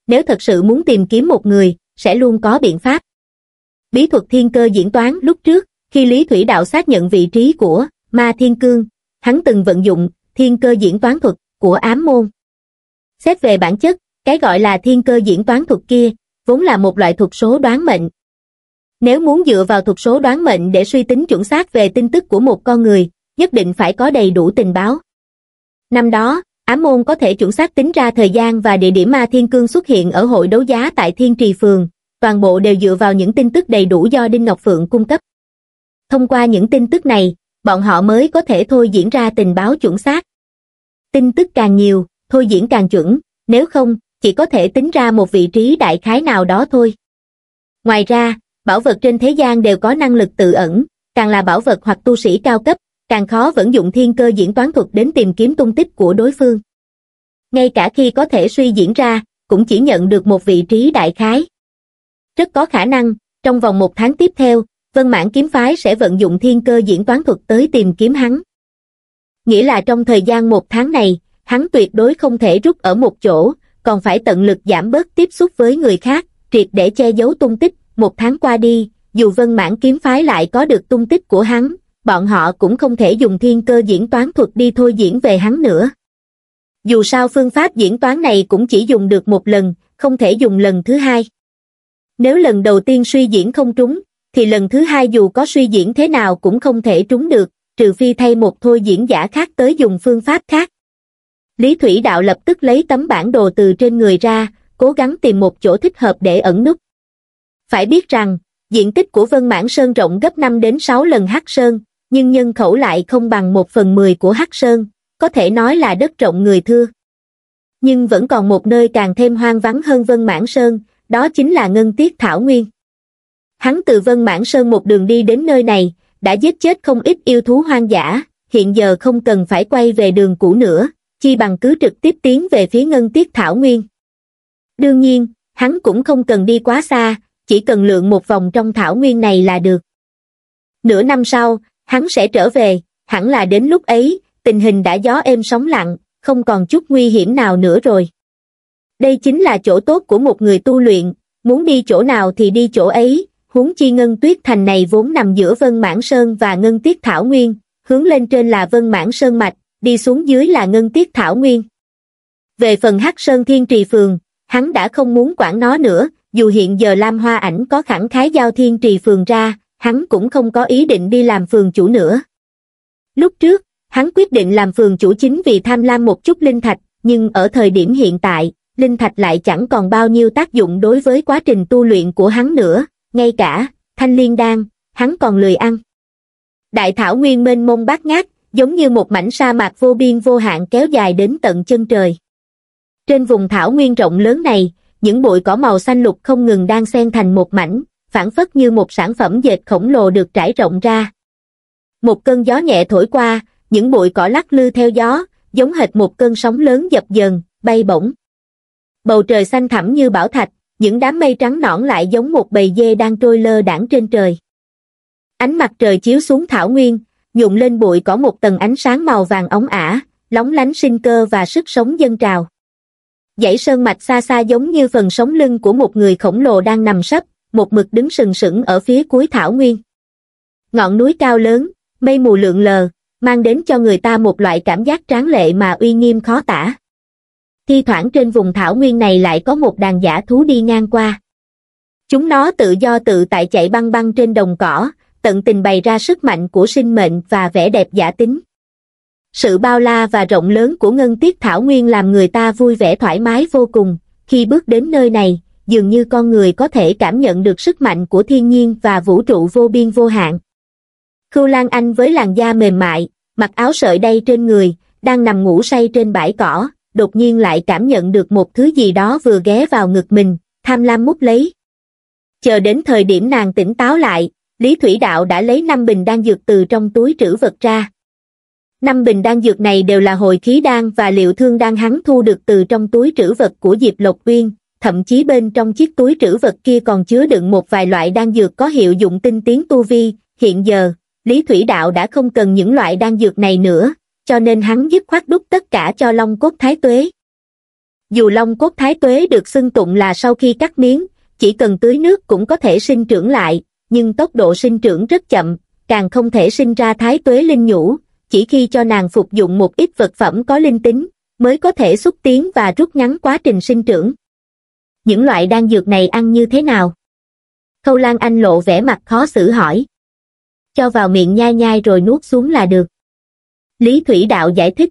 nếu thật sự muốn tìm kiếm một người, sẽ luôn có biện pháp. Bí thuật thiên cơ diễn toán lúc trước, khi Lý Thủy Đạo xác nhận vị trí của Ma Thiên Cương, hắn từng vận dụng thiên cơ diễn toán thuật của ám môn. Xét về bản chất, cái gọi là thiên cơ diễn toán thuật kia, vốn là một loại thuật số đoán mệnh. Nếu muốn dựa vào thuật số đoán mệnh để suy tính chuẩn xác về tin tức của một con người, nhất định phải có đầy đủ tình báo. Năm đó, ám môn có thể chuẩn xác tính ra thời gian và địa điểm Ma Thiên Cương xuất hiện ở hội đấu giá tại Thiên Trì Phường, toàn bộ đều dựa vào những tin tức đầy đủ do Đinh Ngọc Phượng cung cấp. Thông qua những tin tức này, bọn họ mới có thể thôi diễn ra tình báo chuẩn xác. Tin tức càng nhiều, thôi diễn càng chuẩn, nếu không, chỉ có thể tính ra một vị trí đại khái nào đó thôi. Ngoài ra, bảo vật trên thế gian đều có năng lực tự ẩn, càng là bảo vật hoặc tu sĩ cao cấp, càng khó vận dụng thiên cơ diễn toán thuật đến tìm kiếm tung tích của đối phương. Ngay cả khi có thể suy diễn ra, cũng chỉ nhận được một vị trí đại khái. Rất có khả năng, trong vòng một tháng tiếp theo, Vân Mãn kiếm phái sẽ vận dụng thiên cơ diễn toán thuật tới tìm kiếm hắn. Nghĩa là trong thời gian một tháng này, hắn tuyệt đối không thể rút ở một chỗ, còn phải tận lực giảm bớt tiếp xúc với người khác, triệt để che giấu tung tích. Một tháng qua đi, dù Vân Mãn kiếm phái lại có được tung tích của hắn, bọn họ cũng không thể dùng thiên cơ diễn toán thuật đi thôi diễn về hắn nữa. Dù sao phương pháp diễn toán này cũng chỉ dùng được một lần, không thể dùng lần thứ hai. Nếu lần đầu tiên suy diễn không trúng, thì lần thứ hai dù có suy diễn thế nào cũng không thể trúng được, trừ phi thay một thôi diễn giả khác tới dùng phương pháp khác. Lý Thủy Đạo lập tức lấy tấm bản đồ từ trên người ra, cố gắng tìm một chỗ thích hợp để ẩn núp. Phải biết rằng, diện tích của Vân Mãn Sơn rộng gấp năm đến sáu lần Hắc Sơn, nhưng nhân khẩu lại không bằng một phần mười của Hắc Sơn, có thể nói là đất rộng người thưa. Nhưng vẫn còn một nơi càng thêm hoang vắng hơn Vân Mãn Sơn, đó chính là Ngân Tiết Thảo Nguyên. Hắn từ Vân Mãn Sơn một đường đi đến nơi này, đã giết chết không ít yêu thú hoang dã, hiện giờ không cần phải quay về đường cũ nữa, chi bằng cứ trực tiếp tiến về phía Ngân Tiết Thảo Nguyên. Đương nhiên, hắn cũng không cần đi quá xa, chỉ cần lượn một vòng trong Thảo Nguyên này là được. Nửa năm sau, hắn sẽ trở về, hẳn là đến lúc ấy, tình hình đã gió êm sóng lặng, không còn chút nguy hiểm nào nữa rồi. Đây chính là chỗ tốt của một người tu luyện, muốn đi chỗ nào thì đi chỗ ấy, huống chi Ngân Tuyết Thành này vốn nằm giữa Vân Mãn Sơn và Ngân Tiết Thảo Nguyên, hướng lên trên là Vân Mãn Sơn Mạch, đi xuống dưới là Ngân Tiết Thảo Nguyên. Về phần Hắc Sơn Thiên Trì Phường, hắn đã không muốn quản nó nữa, dù hiện giờ Lam Hoa Ảnh có khẳng khái giao Thiên Trì Phường ra, hắn cũng không có ý định đi làm phường chủ nữa. Lúc trước, hắn quyết định làm phường chủ chính vì tham lam một chút linh thạch, nhưng ở thời điểm hiện tại, linh thạch lại chẳng còn bao nhiêu tác dụng đối với quá trình tu luyện của hắn nữa, ngay cả thanh liên đan, hắn còn lười ăn. Đại Thảo Nguyên mênh mông bát ngát, giống như một mảnh sa mạc vô biên vô hạn kéo dài đến tận chân trời. Trên vùng Thảo Nguyên rộng lớn này, những bụi cỏ màu xanh lục không ngừng đan xen thành một mảnh, phảng phất như một sản phẩm dệt khổng lồ được trải rộng ra. Một cơn gió nhẹ thổi qua, những bụi cỏ lắc lư theo gió, giống hệt một cơn sóng lớn dập dờn, bay bổng. Bầu trời xanh thẳm như bảo thạch, những đám mây trắng nõn lại giống một bầy dê đang trôi lơ đãng trên trời. Ánh mặt trời chiếu xuống Thảo Nguyên, nhuộm lên bụi cỏ một tầng ánh sáng màu vàng óng ả, lóng lánh sinh cơ và sức sống dâng trào. Dãy sơn mạch xa xa giống như phần sống lưng của một người khổng lồ đang nằm sấp, một mực đứng sừng sững ở phía cuối Thảo Nguyên. Ngọn núi cao lớn, mây mù lượn lờ, mang đến cho người ta một loại cảm giác tráng lệ mà uy nghiêm khó tả. Thi thoảng trên vùng Thảo Nguyên này lại có một đàn dã thú đi ngang qua. Chúng nó tự do tự tại chạy băng băng trên đồng cỏ, tận tình bày ra sức mạnh của sinh mệnh và vẻ đẹp dã tính. Sự bao la và rộng lớn của Ngân Tiết Thảo Nguyên làm người ta vui vẻ thoải mái vô cùng, khi bước đến nơi này, dường như con người có thể cảm nhận được sức mạnh của thiên nhiên và vũ trụ vô biên vô hạn. Khưu Lan Anh với làn da mềm mại, mặc áo sợi đay trên người, đang nằm ngủ say trên bãi cỏ, đột nhiên lại cảm nhận được một thứ gì đó vừa ghé vào ngực mình, tham lam mút lấy. Chờ đến thời điểm nàng tỉnh táo lại, Lý Thủy Đạo đã lấy năm bình đan dược từ trong túi trữ vật ra. Năm bình đan dược này đều là hồi khí đan và liệu thương đan hắn thu được từ trong túi trữ vật của Diệp Lộc Uyên, thậm chí bên trong chiếc túi trữ vật kia còn chứa đựng một vài loại đan dược có hiệu dụng tinh tiến tu vi. Hiện giờ, Lý Thủy Đạo đã không cần những loại đan dược này nữa, cho nên hắn dứt khoát đút tất cả cho Long Cốt Thái Tuế. Dù long cốt thái tuế được xưng tụng là sau khi cắt miếng, chỉ cần tưới nước cũng có thể sinh trưởng lại, nhưng tốc độ sinh trưởng rất chậm, càng không thể sinh ra thái tuế linh nhũ, chỉ khi cho nàng phục dụng một ít vật phẩm có linh tính, mới có thể xúc tiến và rút ngắn quá trình sinh trưởng. Những loại đan dược này ăn như thế nào? Khâu Lan Anh lộ vẻ mặt khó xử hỏi. Cho vào miệng nhai nhai rồi nuốt xuống là được. Lý Thủy Đạo giải thích.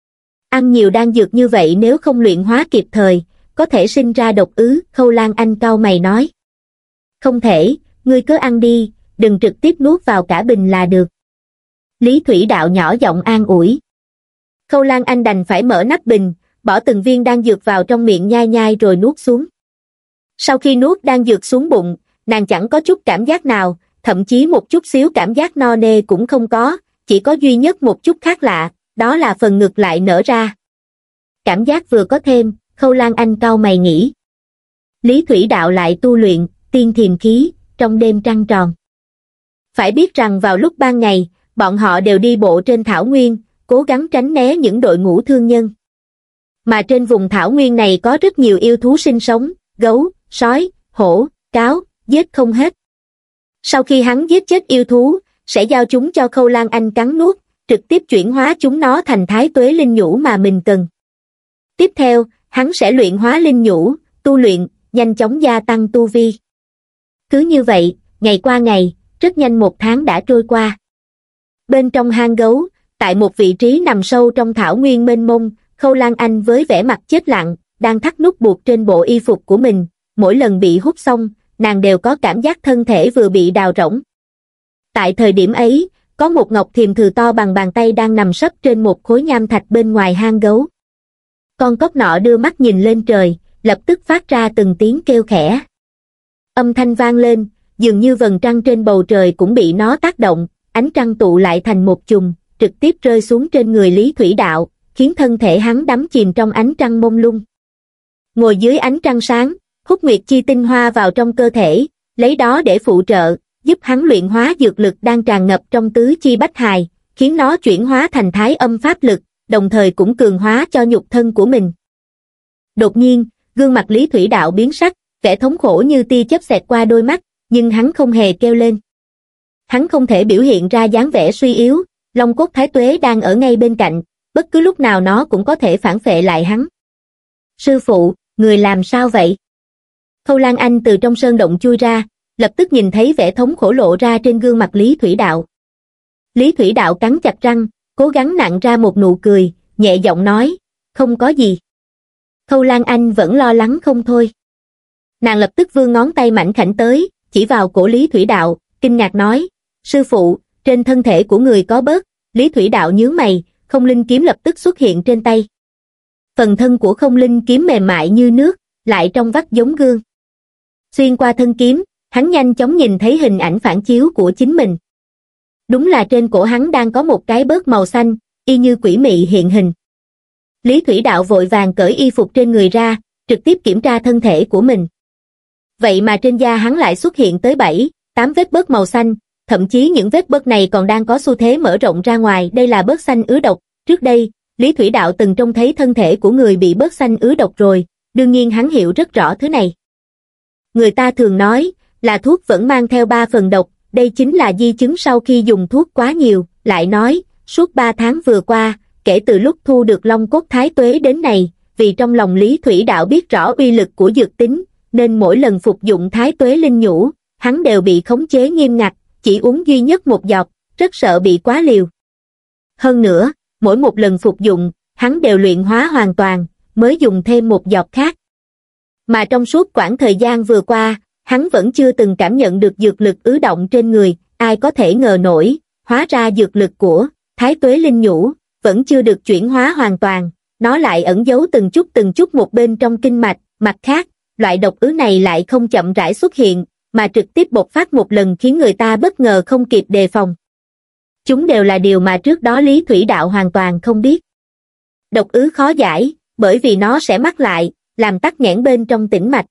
Ăn nhiều đan dược như vậy nếu không luyện hóa kịp thời, có thể sinh ra độc ứ, Khâu Lan Anh cau mày nói. Không thể, ngươi cứ ăn đi, đừng trực tiếp nuốt vào cả bình là được. Lý Thủy Đạo nhỏ giọng an ủi. Khâu Lan Anh đành phải mở nắp bình, bỏ từng viên đan dược vào trong miệng nhai nhai rồi nuốt xuống. Sau khi nuốt đan dược xuống bụng, nàng chẳng có chút cảm giác nào, thậm chí một chút xíu cảm giác no nê cũng không có, chỉ có duy nhất một chút khác lạ, đó là phần ngực lại nở ra. Cảm giác vừa có thêm, Khâu Lan Anh cau mày nghĩ. Lý Thủy Đạo lại tu luyện, tiên thiềm khí, trong đêm trăng tròn. Phải biết rằng vào lúc ban ngày, bọn họ đều đi bộ trên thảo nguyên, cố gắng tránh né những đội ngũ thương nhân. Mà trên vùng thảo nguyên này có rất nhiều yêu thú sinh sống, gấu, sói, hổ, cáo, giết không hết. Sau khi hắn giết chết yêu thú, sẽ giao chúng cho Khâu Lan Anh cắn nuốt, trực tiếp chuyển hóa chúng nó thành thái tuế linh nhũ mà mình cần. Tiếp theo, hắn sẽ luyện hóa linh nhũ, tu luyện, nhanh chóng gia tăng tu vi. Cứ như vậy, ngày qua ngày, rất nhanh một tháng đã trôi qua. Bên trong hang gấu, tại một vị trí nằm sâu trong thảo nguyên mênh mông, Khâu Lan Anh với vẻ mặt chết lặng, đang thắt nút buộc trên bộ y phục của mình, mỗi lần bị hút xong, nàng đều có cảm giác thân thể vừa bị đào rỗng. Tại thời điểm ấy, có một ngọc thiềm thừ to bằng bàn tay đang nằm sấp trên một khối nham thạch bên ngoài hang gấu. Con cóc nọ đưa mắt nhìn lên trời, lập tức phát ra từng tiếng kêu khẽ. Âm thanh vang lên, dường như vầng trăng trên bầu trời cũng bị nó tác động, ánh trăng tụ lại thành một chùm, trực tiếp rơi xuống trên người Lý Thủy Đạo, khiến thân thể hắn đắm chìm trong ánh trăng mông lung. Ngồi dưới ánh trăng sáng, hút nguyệt chi tinh hoa vào trong cơ thể, lấy đó để phụ trợ, giúp hắn luyện hóa dược lực đang tràn ngập trong tứ chi bách hài, khiến nó chuyển hóa thành thái âm pháp lực, đồng thời cũng cường hóa cho nhục thân của mình. Đột nhiên, gương mặt Lý Thủy Đạo biến sắc, vẻ thống khổ như tia chớp xẹt qua đôi mắt, nhưng hắn không hề kêu lên. Hắn không thể biểu hiện ra dáng vẻ suy yếu, long cốt thái tuế đang ở ngay bên cạnh, bất cứ lúc nào nó cũng có thể phản phệ lại hắn. Sư phụ, người làm sao vậy? Khâu Lan Anh từ trong sơn động chui ra, lập tức nhìn thấy vẻ thống khổ lộ ra trên gương mặt Lý Thủy Đạo. Lý Thủy Đạo cắn chặt răng, cố gắng nặn ra một nụ cười, nhẹ giọng nói, không có gì. Khâu Lan Anh vẫn lo lắng không thôi. Nàng lập tức vươn ngón tay mảnh khảnh tới, chỉ vào cổ Lý Thủy Đạo, kinh ngạc nói, sư phụ, trên thân thể của người có bớt. Lý Thủy Đạo nhướng mày, không linh kiếm lập tức xuất hiện trên tay. Phần thân của không linh kiếm mềm mại như nước, lại trong vắt giống gương. Xuyên qua thân kiếm, hắn nhanh chóng nhìn thấy hình ảnh phản chiếu của chính mình. Đúng là trên cổ hắn đang có một cái bớt màu xanh, y như quỷ mị hiện hình. Lý Thủy Đạo vội vàng cởi y phục trên người ra, trực tiếp kiểm tra thân thể của mình. Vậy mà trên da hắn lại xuất hiện tới bảy, tám vết bớt màu xanh, thậm chí những vết bớt này còn đang có xu thế mở rộng ra ngoài, đây là bớt xanh ứ độc. Trước đây, Lý Thủy Đạo từng trông thấy thân thể của người bị bớt xanh ứ độc rồi, đương nhiên hắn hiểu rất rõ thứ này. Người ta thường nói, là thuốc vẫn mang theo ba phần độc, đây chính là di chứng sau khi dùng thuốc quá nhiều, lại nói, suốt ba tháng vừa qua, kể từ lúc thu được long cốt thái tuế đến này, vì trong lòng Lý Thủy Đạo biết rõ uy lực của dược tính, nên mỗi lần phục dụng thái tuế linh nhũ, hắn đều bị khống chế nghiêm ngặt, chỉ uống duy nhất một giọt, rất sợ bị quá liều. Hơn nữa, mỗi một lần phục dụng, hắn đều luyện hóa hoàn toàn, mới dùng thêm một giọt khác. Mà trong suốt quãng thời gian vừa qua, hắn vẫn chưa từng cảm nhận được dược lực ứ động trên người, ai có thể ngờ nổi, hóa ra dược lực của thái tuế linh nhũ vẫn chưa được chuyển hóa hoàn toàn, nó lại ẩn giấu từng chút từng chút một bên trong kinh mạch. Mặt khác, loại độc ứ này lại không chậm rãi xuất hiện, mà trực tiếp bộc phát một lần khiến người ta bất ngờ không kịp đề phòng. Chúng đều là điều mà trước đó Lý Thủy Đạo hoàn toàn không biết. Độc ứ khó giải, bởi vì nó sẽ mắc lại, làm tắc nghẽn bên trong tĩnh mạch.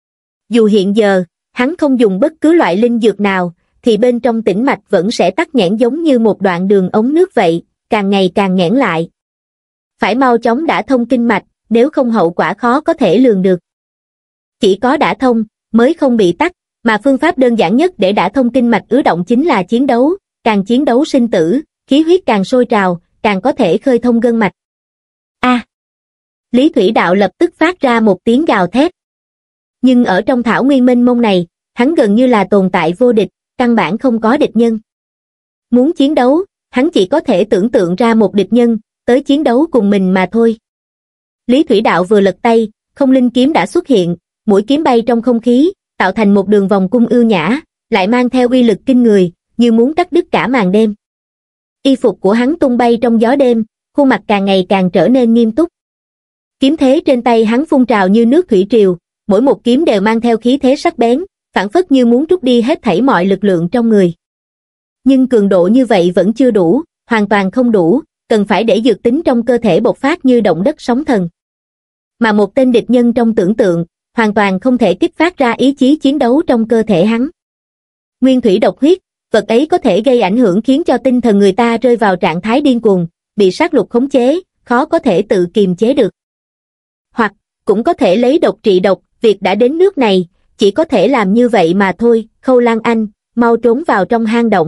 Dù hiện giờ, hắn không dùng bất cứ loại linh dược nào, thì bên trong tĩnh mạch vẫn sẽ tắc nghẽn giống như một đoạn đường ống nước vậy, càng ngày càng nghẽn lại. Phải mau chóng đả thông kinh mạch, nếu không hậu quả khó có thể lường được. Chỉ có đả thông, mới không bị tắc, mà phương pháp đơn giản nhất để đả thông kinh mạch ứ động chính là chiến đấu, càng chiến đấu sinh tử, khí huyết càng sôi trào, càng có thể khơi thông gân mạch. A! À, Lý Thủy Đạo lập tức phát ra một tiếng gào thét. Nhưng ở trong thảo nguyên mênh mông này, hắn gần như là tồn tại vô địch, căn bản không có địch nhân. Muốn chiến đấu, hắn chỉ có thể tưởng tượng ra một địch nhân, tới chiến đấu cùng mình mà thôi. Lý Thủy Đạo vừa lật tay, không linh kiếm đã xuất hiện, mũi kiếm bay trong không khí, tạo thành một đường vòng cung ưu nhã, lại mang theo uy lực kinh người, như muốn cắt đứt cả màn đêm. Y phục của hắn tung bay trong gió đêm, khuôn mặt càng ngày càng trở nên nghiêm túc. Kiếm thế trên tay hắn phun trào như nước thủy triều, mỗi một kiếm đều mang theo khí thế sắc bén, phảng phất như muốn trút đi hết thảy mọi lực lượng trong người. Nhưng cường độ như vậy vẫn chưa đủ, hoàn toàn không đủ, cần phải để dược tính trong cơ thể bộc phát như động đất sóng thần. Mà một tên địch nhân trong tưởng tượng, hoàn toàn không thể kích phát ra ý chí chiến đấu trong cơ thể hắn. Nguyên thủy độc huyết, vật ấy có thể gây ảnh hưởng khiến cho tinh thần người ta rơi vào trạng thái điên cuồng, bị sát lục khống chế, khó có thể tự kiềm chế được. Hoặc, cũng có thể lấy độc trị độc, việc đã đến nước này, chỉ có thể làm như vậy mà thôi. Khâu Lan Anh, mau trốn vào trong hang động.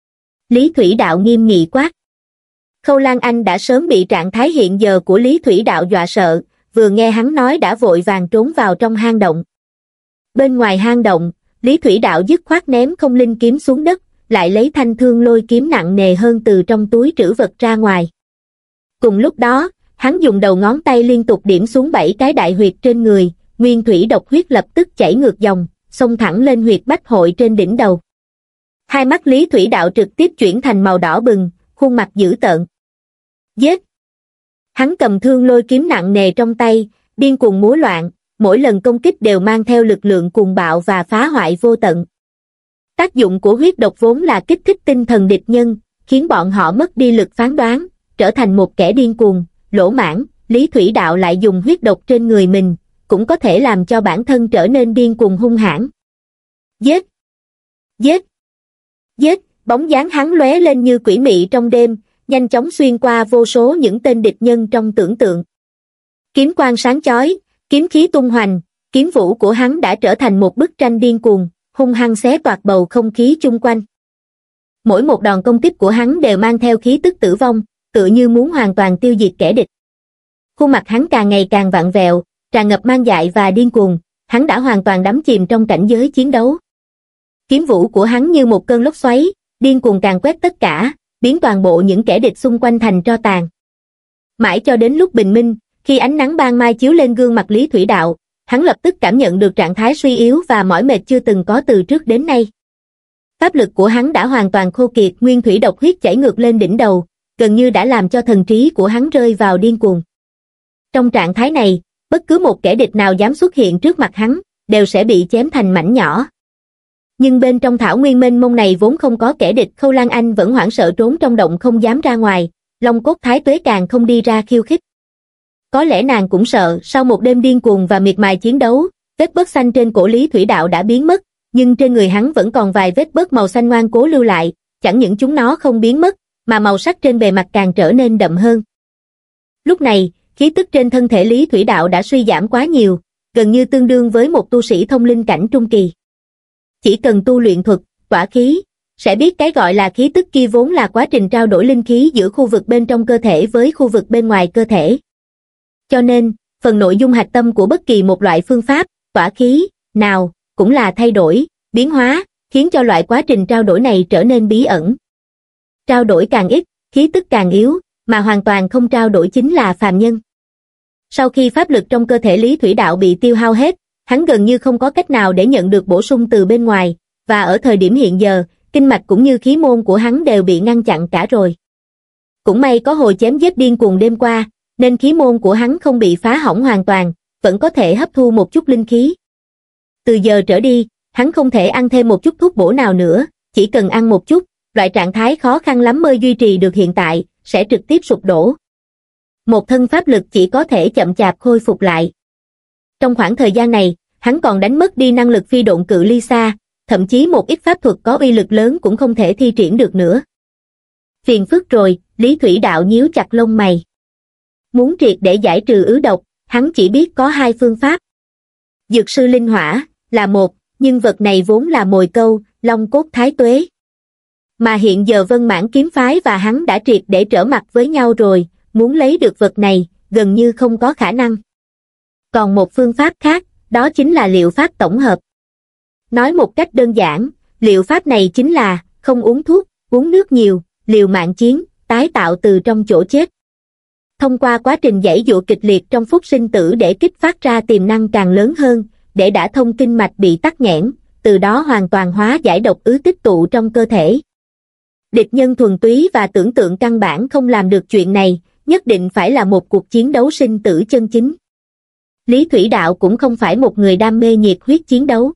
Lý Thủy Đạo nghiêm nghị quát. Khâu Lan Anh đã sớm bị trạng thái hiện giờ của Lý Thủy Đạo dọa sợ, vừa nghe hắn nói đã vội vàng trốn vào trong hang động. Bên ngoài hang động, Lý Thủy Đạo dứt khoát ném không linh kiếm xuống đất, lại lấy thanh thương lôi kiếm nặng nề hơn từ trong túi trữ vật ra ngoài. Cùng lúc đó, hắn dùng đầu ngón tay liên tục điểm xuống bảy cái đại huyệt trên người, nguyên thủy độc huyết lập tức chảy ngược dòng, xông thẳng lên huyệt bách hội trên đỉnh đầu. Hai mắt Lý Thủy Đạo trực tiếp chuyển thành màu đỏ bừng, khuôn mặt dữ tợn. Giết! Hắn cầm thương lôi kiếm nặng nề trong tay, điên cuồng múa loạn, mỗi lần công kích đều mang theo lực lượng cuồng bạo và phá hoại vô tận. Tác dụng của huyết độc vốn là kích thích tinh thần địch nhân, khiến bọn họ mất đi lực phán đoán, trở thành một kẻ điên cuồng, lỗ mãng. Lý Thủy Đạo lại dùng huyết độc trên người mình, cũng có thể làm cho bản thân trở nên điên cuồng hung hãn. Giết! Giết! Giết! Bóng dáng hắn lóe lên như quỷ mị trong đêm, nhanh chóng xuyên qua vô số những tên địch nhân trong tưởng tượng. Kiếm quang sáng chói, kiếm khí tung hoành, kiếm vũ của hắn đã trở thành một bức tranh điên cuồng, hung hăng xé toạc bầu không khí chung quanh. Mỗi một đòn công kích của hắn đều mang theo khí tức tử vong, tựa như muốn hoàn toàn tiêu diệt kẻ địch. Khuôn mặt hắn càng ngày càng vặn vẹo, tràn ngập man dại và điên cuồng, hắn đã hoàn toàn đắm chìm trong cảnh giới chiến đấu. Kiếm vũ của hắn như một cơn lốc xoáy, điên cuồng càn quét tất cả, biến toàn bộ những kẻ địch xung quanh thành tro tàn. Mãi cho đến lúc bình minh, khi ánh nắng ban mai chiếu lên gương mặt Lý Thủy Đạo, hắn lập tức cảm nhận được trạng thái suy yếu và mỏi mệt chưa từng có từ trước đến nay. Pháp lực của hắn đã hoàn toàn khô kiệt, nguyên thủy độc huyết chảy ngược lên đỉnh đầu, gần như đã làm cho thần trí của hắn rơi vào điên cuồng. Trong trạng thái này, bất cứ một kẻ địch nào dám xuất hiện trước mặt hắn, đều sẽ bị chém thành mảnh nhỏ. Nhưng bên trong thảo nguyên mênh mông này vốn không có kẻ địch, Khâu Lan Anh vẫn hoảng sợ trốn trong động không dám ra ngoài, Long Cốt Thái Tuế càng không đi ra khiêu khích. Có lẽ nàng cũng sợ, sau một đêm điên cuồng và miệt mài chiến đấu, vết bớt xanh trên cổ Lý Thủy Đạo đã biến mất, nhưng trên người hắn vẫn còn vài vết bớt màu xanh ngoan cố lưu lại, chẳng những chúng nó không biến mất, mà màu sắc trên bề mặt càng trở nên đậm hơn. Lúc này, khí tức trên thân thể Lý Thủy Đạo đã suy giảm quá nhiều, gần như tương đương với một tu sĩ thông linh cảnh trung kỳ. Chỉ cần tu luyện thuật, tỏa khí, sẽ biết cái gọi là khí tức kia vốn là quá trình trao đổi linh khí giữa khu vực bên trong cơ thể với khu vực bên ngoài cơ thể. Cho nên, phần nội dung hạch tâm của bất kỳ một loại phương pháp, tỏa khí, nào, cũng là thay đổi, biến hóa, khiến cho loại quá trình trao đổi này trở nên bí ẩn. Trao đổi càng ít, khí tức càng yếu, mà hoàn toàn không trao đổi chính là phàm nhân. Sau khi pháp lực trong cơ thể Lý Thủy Đạo bị tiêu hao hết, hắn gần như không có cách nào để nhận được bổ sung từ bên ngoài, và ở thời điểm hiện giờ, kinh mạch cũng như khí môn của hắn đều bị ngăn chặn cả rồi. Cũng may có hồi chém giết điên cuồng đêm qua, nên khí môn của hắn không bị phá hỏng hoàn toàn, vẫn có thể hấp thu một chút linh khí. Từ giờ trở đi, hắn không thể ăn thêm một chút thuốc bổ nào nữa, chỉ cần ăn một chút, loại trạng thái khó khăn lắm mới duy trì được hiện tại, sẽ trực tiếp sụp đổ. Một thân pháp lực chỉ có thể chậm chạp khôi phục lại. Trong khoảng thời gian này, hắn còn đánh mất đi năng lực phi độn cự ly xa, thậm chí một ít pháp thuật có uy lực lớn cũng không thể thi triển được nữa. Phiền phức rồi, Lý Thủy Đạo nhíu chặt lông mày. Muốn triệt để giải trừ ứ độc, hắn chỉ biết có hai phương pháp. Dược sư linh hỏa là một, nhưng vật này vốn là mồi câu, long cốt thái tuế. Mà hiện giờ Vân Mãn kiếm phái và hắn đã triệt để trở mặt với nhau rồi, muốn lấy được vật này, gần như không có khả năng. Còn một phương pháp khác, đó chính là liệu pháp tổng hợp. Nói một cách đơn giản, liệu pháp này chính là không uống thuốc, uống nước nhiều, liều mạng chiến, tái tạo từ trong chỗ chết. Thông qua quá trình giãy giụa kịch liệt trong phút sinh tử để kích phát ra tiềm năng càng lớn hơn, để đả thông kinh mạch bị tắc nghẽn, từ đó hoàn toàn hóa giải độc ứ tích tụ trong cơ thể. Địch nhân thuần túy và tưởng tượng căn bản không làm được chuyện này, nhất định phải là một cuộc chiến đấu sinh tử chân chính. Lý Thủy Đạo cũng không phải một người đam mê nhiệt huyết chiến đấu.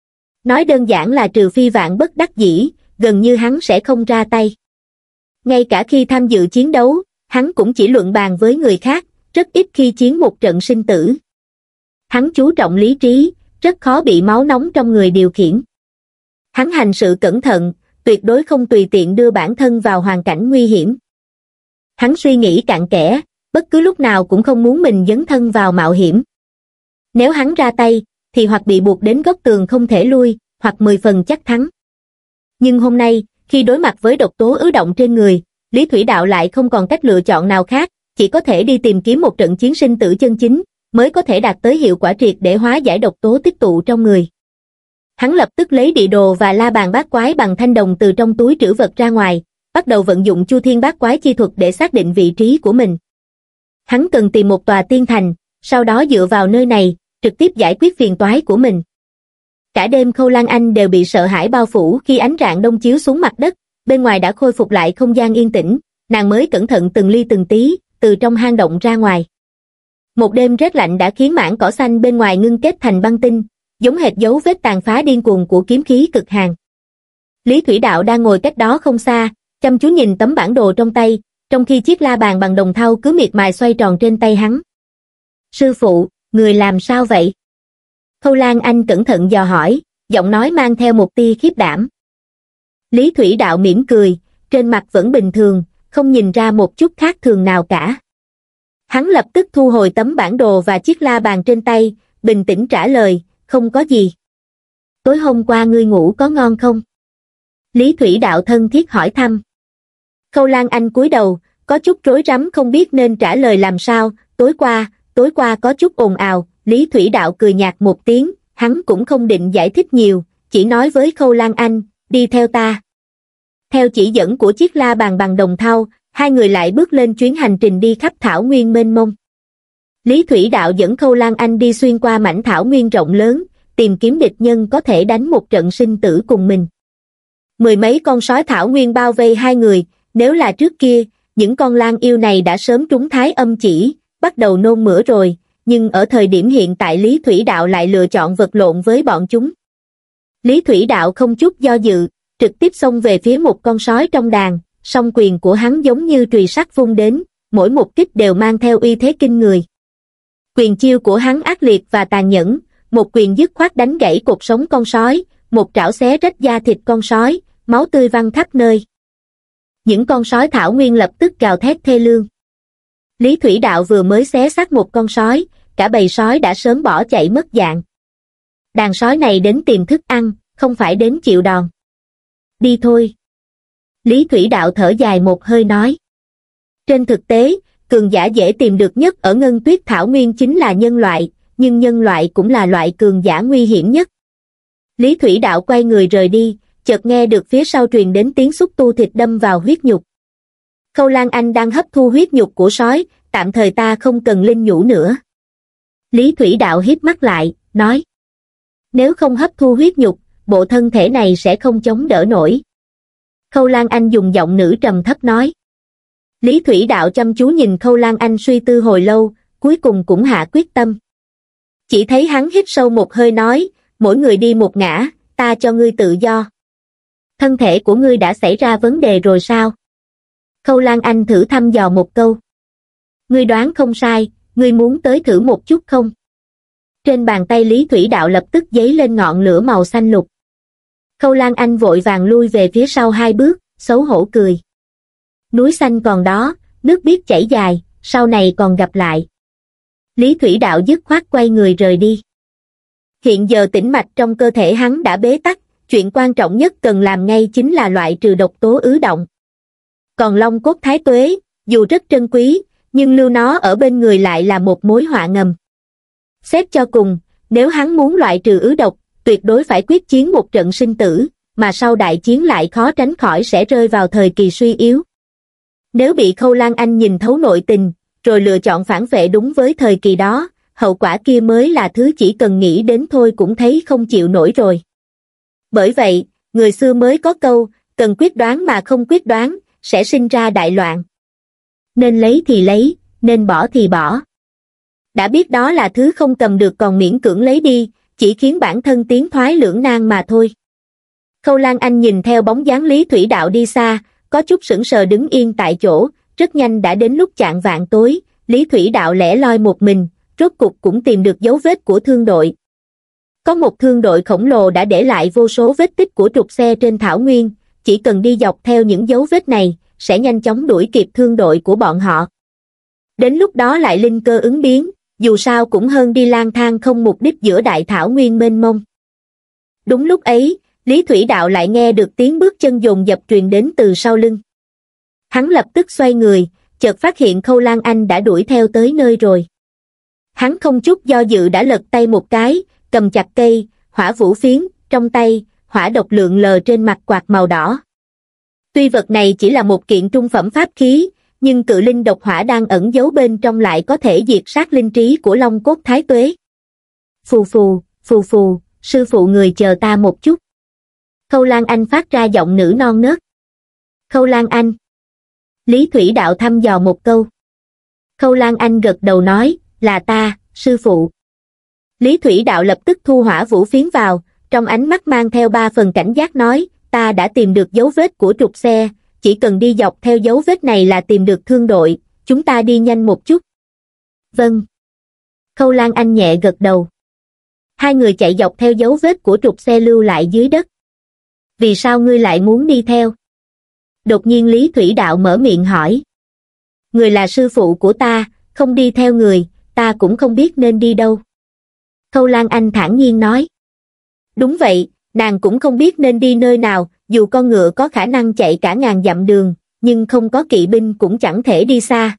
Nói đơn giản là trừ phi vạn bất đắc dĩ, gần như hắn sẽ không ra tay. Ngay cả khi tham dự chiến đấu, hắn cũng chỉ luận bàn với người khác, rất ít khi chiến một trận sinh tử. Hắn chú trọng lý trí, rất khó bị máu nóng trong người điều khiển. Hắn hành sự cẩn thận, tuyệt đối không tùy tiện đưa bản thân vào hoàn cảnh nguy hiểm. Hắn suy nghĩ cặn kẽ, bất cứ lúc nào cũng không muốn mình dấn thân vào mạo hiểm. Nếu hắn ra tay, thì hoặc bị buộc đến góc tường không thể lui, hoặc mười phần chắc thắng. Nhưng hôm nay, khi đối mặt với độc tố ứ động trên người, Lý Thủy Đạo lại không còn cách lựa chọn nào khác, chỉ có thể đi tìm kiếm một trận chiến sinh tử chân chính, mới có thể đạt tới hiệu quả triệt để hóa giải độc tố tích tụ trong người. Hắn lập tức lấy địa đồ và la bàn bát quái bằng thanh đồng từ trong túi trữ vật ra ngoài, bắt đầu vận dụng Chu Thiên bát quái chi thuật để xác định vị trí của mình. Hắn cần tìm một tòa tiên thành, sau đó dựa vào nơi này, trực tiếp giải quyết phiền toái của mình. Cả đêm Khâu Lan Anh đều bị sợ hãi bao phủ khi ánh rạng đông chiếu xuống mặt đất, bên ngoài đã khôi phục lại không gian yên tĩnh, nàng mới cẩn thận từng ly từng tí, từ trong hang động ra ngoài. Một đêm rét lạnh đã khiến mảng cỏ xanh bên ngoài ngưng kết thành băng tinh, giống hệt dấu vết tàn phá điên cuồng của kiếm khí cực hàn. Lý Thủy Đạo đang ngồi cách đó không xa, chăm chú nhìn tấm bản đồ trong tay, trong khi chiếc la bàn bằng đồng thau cứ miệt mài xoay tròn trên tay hắn. Sư phụ, người làm sao vậy? Khâu Lan Anh cẩn thận dò hỏi, giọng nói mang theo một tia khiếp đảm. Lý Thủy Đạo mỉm cười, trên mặt vẫn bình thường, không nhìn ra một chút khác thường nào cả. Hắn lập tức thu hồi tấm bản đồ và chiếc la bàn trên tay, bình tĩnh trả lời, không có gì. Tối hôm qua ngươi ngủ có ngon không? Lý Thủy Đạo thân thiết hỏi thăm. Khâu Lan Anh cúi đầu, có chút rối rắm không biết nên trả lời làm sao. Tối qua, tối qua có chút ồn ào. Lý Thủy Đạo cười nhạt một tiếng, hắn cũng không định giải thích nhiều, chỉ nói với Khâu Lan Anh, đi theo ta. Theo chỉ dẫn của chiếc la bàn bằng đồng thau, hai người lại bước lên chuyến hành trình đi khắp thảo nguyên mênh mông. Lý Thủy Đạo dẫn Khâu Lan Anh đi xuyên qua mảnh thảo nguyên rộng lớn, tìm kiếm địch nhân có thể đánh một trận sinh tử cùng mình. Mười mấy con sói thảo nguyên bao vây hai người, nếu là trước kia, những con lang yêu này đã sớm trúng thái âm chỉ, bắt đầu nôn mửa rồi, nhưng ở thời điểm hiện tại Lý Thủy Đạo lại lựa chọn vật lộn với bọn chúng. Lý Thủy Đạo không chút do dự, trực tiếp xông về phía một con sói trong đàn, song quyền của hắn giống như chùy sắt vung đến, mỗi một kích đều mang theo uy thế kinh người. Quyền chiêu của hắn ác liệt và tàn nhẫn, một quyền dứt khoát đánh gãy cột sống con sói, một trảo xé rách da thịt con sói, máu tươi văng khắp nơi. Những con sói thảo nguyên lập tức gào thét thê lương. Lý Thủy Đạo vừa mới xé xác một con sói, cả bầy sói đã sớm bỏ chạy mất dạng. Đàn sói này đến tìm thức ăn, không phải đến chịu đòn. Đi thôi. Lý Thủy Đạo thở dài một hơi nói. Trên thực tế, cường giả dễ tìm được nhất ở Ngân Tuyết Thảo Nguyên chính là nhân loại, nhưng nhân loại cũng là loại cường giả nguy hiểm nhất. Lý Thủy Đạo quay người rời đi, chợt nghe được phía sau truyền đến tiếng xúc tu thịt đâm vào huyết nhục. Khâu Lan Anh đang hấp thu huyết nhục của sói, tạm thời ta không cần linh nhũ nữa. Lý Thủy Đạo híp mắt lại, nói. Nếu không hấp thu huyết nhục, bộ thân thể này sẽ không chống đỡ nổi. Khâu Lan Anh dùng giọng nữ trầm thấp nói. Lý Thủy Đạo chăm chú nhìn Khâu Lan Anh suy tư hồi lâu, cuối cùng cũng hạ quyết tâm. Chỉ thấy hắn hít sâu một hơi nói, mỗi người đi một ngã, ta cho ngươi tự do. Thân thể của ngươi đã xảy ra vấn đề rồi sao? Khâu Lan Anh thử thăm dò một câu. Ngươi đoán không sai, ngươi muốn tới thử một chút không? Trên bàn tay Lý Thủy Đạo lập tức dấy lên ngọn lửa màu xanh lục. Khâu Lan Anh vội vàng lui về phía sau hai bước, xấu hổ cười. Núi xanh còn đó, nước biếc chảy dài, sau này còn gặp lại. Lý Thủy Đạo dứt khoát quay người rời đi. Hiện giờ tĩnh mạch trong cơ thể hắn đã bế tắc, chuyện quan trọng nhất cần làm ngay chính là loại trừ độc tố ứ động. Còn long cốt thái tuế, dù rất trân quý, nhưng lưu nó ở bên người lại là một mối họa ngầm. Xét cho cùng, nếu hắn muốn loại trừ ứ độc, tuyệt đối phải quyết chiến một trận sinh tử, mà sau đại chiến lại khó tránh khỏi sẽ rơi vào thời kỳ suy yếu. Nếu bị Khâu Lan Anh nhìn thấu nội tình, rồi lựa chọn phản vệ đúng với thời kỳ đó, hậu quả kia mới là thứ chỉ cần nghĩ đến thôi cũng thấy không chịu nổi rồi. Bởi vậy, người xưa mới có câu, cần quyết đoán mà không quyết đoán, sẽ sinh ra đại loạn. Nên lấy thì lấy, nên bỏ thì bỏ. Đã biết đó là thứ không cầm được còn miễn cưỡng lấy đi, chỉ khiến bản thân tiến thoái lưỡng nan mà thôi. Khâu Lan Anh nhìn theo bóng dáng Lý Thủy Đạo đi xa, có chút sững sờ đứng yên tại chỗ, rất nhanh đã đến lúc chạng vạng tối, Lý Thủy Đạo lẻ loi một mình, rốt cục cũng tìm được dấu vết của thương đội. Có một thương đội khổng lồ đã để lại vô số vết tích của trục xe trên thảo nguyên, chỉ cần đi dọc theo những dấu vết này, sẽ nhanh chóng đuổi kịp thương đội của bọn họ. Đến lúc đó lại linh cơ ứng biến, dù sao cũng hơn đi lang thang không mục đích giữa đại thảo nguyên mênh mông. Đúng lúc ấy, Lý Thủy Đạo lại nghe được tiếng bước chân dồn dập truyền đến từ sau lưng. Hắn lập tức xoay người, chợt phát hiện Khâu Lan Anh đã đuổi theo tới nơi rồi. Hắn không chút do dự đã lật tay một cái, cầm chặt cây, hỏa vũ phiến, trong tay, hỏa độc lượn lờ trên mặt quạt màu đỏ. Tuy vật này chỉ là một kiện trung phẩm pháp khí, nhưng cự linh độc hỏa đang ẩn giấu bên trong lại có thể diệt sát linh trí của long cốt thái tuế. Phù phù, phù phù, sư phụ người chờ ta một chút. Khâu Lan Anh phát ra giọng nữ non nớt. Khâu Lan Anh. Lý Thủy Đạo thăm dò một câu. Khâu Lan Anh gật đầu nói, là ta, sư phụ. Lý Thủy Đạo lập tức thu hỏa vũ phiến vào, trong ánh mắt mang theo ba phần cảnh giác nói, ta đã tìm được dấu vết của trục xe, chỉ cần đi dọc theo dấu vết này là tìm được thương đội, chúng ta đi nhanh một chút. Vâng. Khâu Lan Anh nhẹ gật đầu. Hai người chạy dọc theo dấu vết của trục xe lưu lại dưới đất. Vì sao ngươi lại muốn đi theo? Đột nhiên Lý Thủy Đạo mở miệng hỏi. Người là sư phụ của ta, không đi theo người, ta cũng không biết nên đi đâu. Khâu Lan Anh thản nhiên nói. Đúng vậy, nàng cũng không biết nên đi nơi nào, dù con ngựa có khả năng chạy cả ngàn dặm đường, nhưng không có kỵ binh cũng chẳng thể đi xa.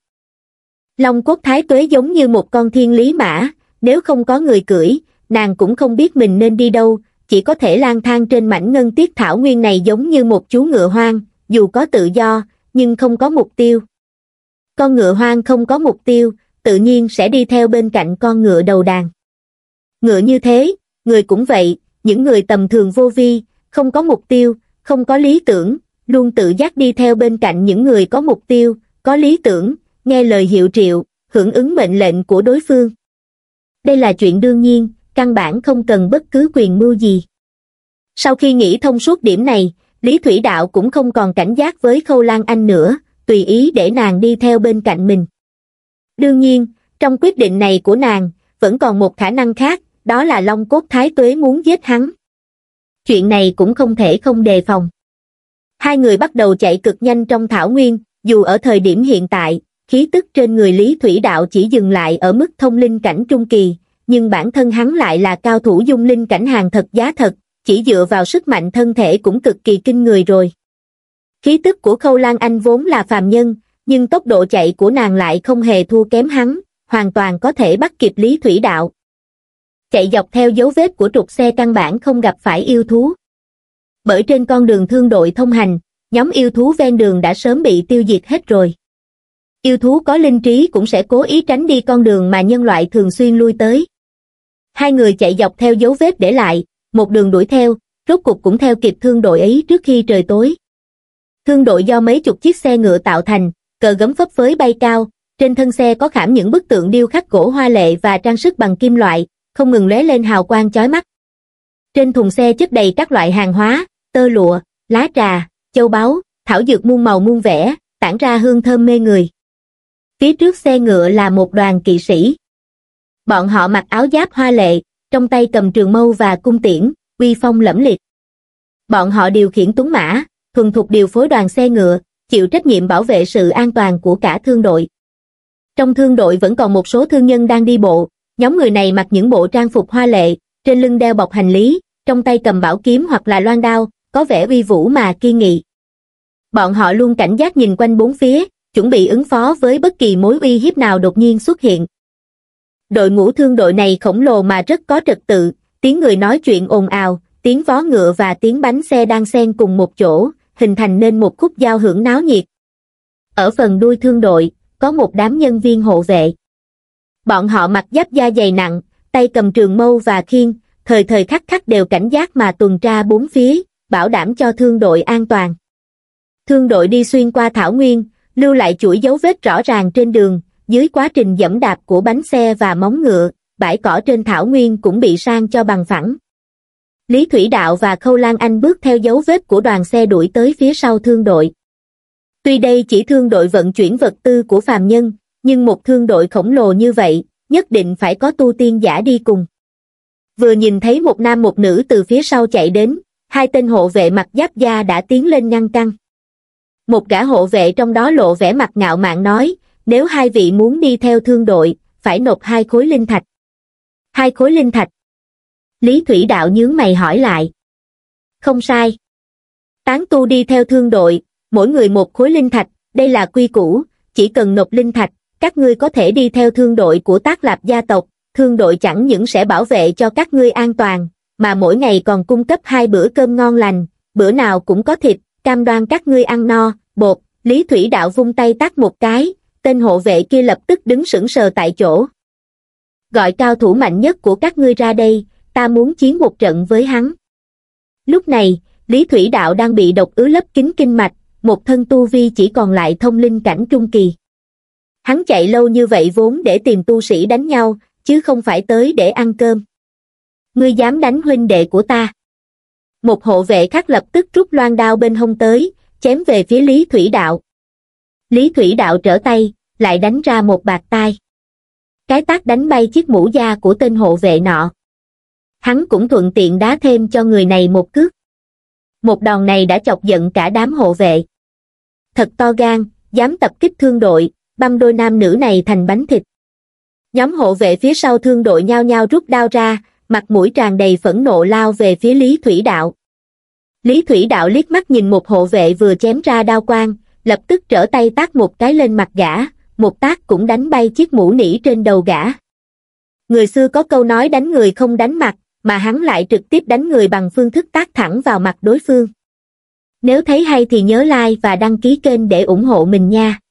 Long cốt thái tuế giống như một con thiên lý mã, nếu không có người cưỡi, nàng cũng không biết mình nên đi đâu, chỉ có thể lang thang trên mảnh ngân tiết thảo nguyên này giống như một chú ngựa hoang, dù có tự do, nhưng không có mục tiêu. Con ngựa hoang không có mục tiêu, tự nhiên sẽ đi theo bên cạnh con ngựa đầu đàn. Ngựa như thế, người cũng vậy, những người tầm thường vô vi, không có mục tiêu, không có lý tưởng, luôn tự giác đi theo bên cạnh những người có mục tiêu, có lý tưởng, nghe lời hiệu triệu, hưởng ứng mệnh lệnh của đối phương. Đây là chuyện đương nhiên, căn bản không cần bất cứ quyền mưu gì. Sau khi nghĩ thông suốt điểm này, Lý Thủy Đạo cũng không còn cảnh giác với Khâu Lan Anh nữa, tùy ý để nàng đi theo bên cạnh mình. Đương nhiên, trong quyết định này của nàng, vẫn còn một khả năng khác, đó là long cốt thái tuế muốn giết hắn. Chuyện này cũng không thể không đề phòng. Hai người bắt đầu chạy cực nhanh trong thảo nguyên, dù ở thời điểm hiện tại, khí tức trên người Lý Thủy Đạo chỉ dừng lại ở mức thông linh cảnh trung kỳ, nhưng bản thân hắn lại là cao thủ dung linh cảnh hàng thật giá thật, chỉ dựa vào sức mạnh thân thể cũng cực kỳ kinh người rồi. Khí tức của Khâu Lan Anh vốn là phàm nhân, nhưng tốc độ chạy của nàng lại không hề thua kém hắn, hoàn toàn có thể bắt kịp Lý Thủy Đạo. Chạy dọc theo dấu vết của trục xe căn bản không gặp phải yêu thú. Bởi trên con đường thương đội thông hành, nhóm yêu thú ven đường đã sớm bị tiêu diệt hết rồi. Yêu thú có linh trí cũng sẽ cố ý tránh đi con đường mà nhân loại thường xuyên lui tới. Hai người chạy dọc theo dấu vết để lại, một đường đuổi theo, rốt cục cũng theo kịp thương đội ấy trước khi trời tối. Thương đội do mấy chục chiếc xe ngựa tạo thành, cờ gấm phấp phới bay cao, trên thân xe có khảm những bức tượng điêu khắc gỗ hoa lệ và trang sức bằng kim loại, không ngừng lóe lên hào quang chói mắt. Trên thùng xe chất đầy các loại hàng hóa, tơ lụa, lá trà, châu báu, thảo dược muôn màu muôn vẻ, tản ra hương thơm mê người. Phía trước xe ngựa là một đoàn kỵ sĩ. Bọn họ mặc áo giáp hoa lệ, trong tay cầm trường mâu và cung tiễn, uy phong lẫm liệt. Bọn họ điều khiển tuấn mã, thuần thục điều phối đoàn xe ngựa, chịu trách nhiệm bảo vệ sự an toàn của cả thương đội. Trong thương đội vẫn còn một số thương nhân đang đi bộ, nhóm người này mặc những bộ trang phục hoa lệ, trên lưng đeo bọc hành lý, trong tay cầm bảo kiếm hoặc là loan đao, có vẻ uy vũ mà kiên nghị. Bọn họ luôn cảnh giác nhìn quanh bốn phía, chuẩn bị ứng phó với bất kỳ mối uy hiếp nào đột nhiên xuất hiện. Đội ngũ thương đội này khổng lồ mà rất có trật tự, tiếng người nói chuyện ồn ào, tiếng vó ngựa và tiếng bánh xe đang xen cùng một chỗ, hình thành nên một khúc giao hưởng náo nhiệt. Ở phần đuôi thương đội, có một đám nhân viên hộ vệ. Bọn họ mặc giáp da dày nặng, tay cầm trường mâu và khiên, thời thời khắc khắc đều cảnh giác mà tuần tra bốn phía, bảo đảm cho thương đội an toàn. Thương đội đi xuyên qua thảo nguyên, lưu lại chuỗi dấu vết rõ ràng trên đường, dưới quá trình dẫm đạp của bánh xe và móng ngựa, bãi cỏ trên thảo nguyên cũng bị san cho bằng phẳng. Lý Thủy Đạo và Khâu Lan Anh bước theo dấu vết của đoàn xe đuổi tới phía sau thương đội. Tuy đây chỉ thương đội vận chuyển vật tư của phàm nhân, nhưng một thương đội khổng lồ như vậy, nhất định phải có tu tiên giả đi cùng. Vừa nhìn thấy một nam một nữ từ phía sau chạy đến, hai tên hộ vệ mặc giáp da đã tiến lên ngăn cản. Một gã hộ vệ trong đó lộ vẻ mặt ngạo mạn nói, nếu hai vị muốn đi theo thương đội, phải nộp hai khối linh thạch. Hai khối linh thạch. Lý Thủy Đạo nhướng mày hỏi lại. Không sai. Tán tu đi theo thương đội, mỗi người một khối linh thạch, đây là quy củ, chỉ cần nộp linh thạch, các ngươi có thể đi theo thương đội của Tác Lạp gia tộc, thương đội chẳng những sẽ bảo vệ cho các ngươi an toàn, mà mỗi ngày còn cung cấp hai bữa cơm ngon lành, bữa nào cũng có thịt, cam đoan các ngươi ăn no, bột. Lý Thủy Đạo vung tay tát một cái, tên hộ vệ kia lập tức đứng sững sờ tại chỗ. Gọi cao thủ mạnh nhất của các ngươi ra đây, ta muốn chiến một trận với hắn. Lúc này, Lý Thủy Đạo đang bị độc ứ lấp kín kinh mạch, một thân tu vi chỉ còn lại thông linh cảnh trung kỳ. Hắn chạy lâu như vậy vốn để tìm tu sĩ đánh nhau, chứ không phải tới để ăn cơm. Ngươi dám đánh huynh đệ của ta? Một hộ vệ khác lập tức rút loan đao bên hông tới, chém về phía Lý Thủy Đạo. Lý Thủy Đạo trở tay, lại đánh ra một bạt tai. Cái tát đánh bay chiếc mũ da của tên hộ vệ nọ. Hắn cũng thuận tiện đá thêm cho người này một cước. Một đòn này đã chọc giận cả đám hộ vệ. Thật to gan, dám tập kích thương đội, băm đôi nam nữ này thành bánh thịt. Nhóm hộ vệ phía sau thương đội nhao nhao rút đao ra, mặt mũi tràn đầy phẫn nộ lao về phía Lý Thủy Đạo. Lý Thủy Đạo liếc mắt nhìn một hộ vệ vừa chém ra đao quang, lập tức trở tay tát một cái lên mặt gã, một tát cũng đánh bay chiếc mũ nỉ trên đầu gã. Người xưa có câu nói đánh người không đánh mặt, mà hắn lại trực tiếp đánh người bằng phương thức tát thẳng vào mặt đối phương. Nếu thấy hay thì nhớ like và đăng ký kênh để ủng hộ mình nha.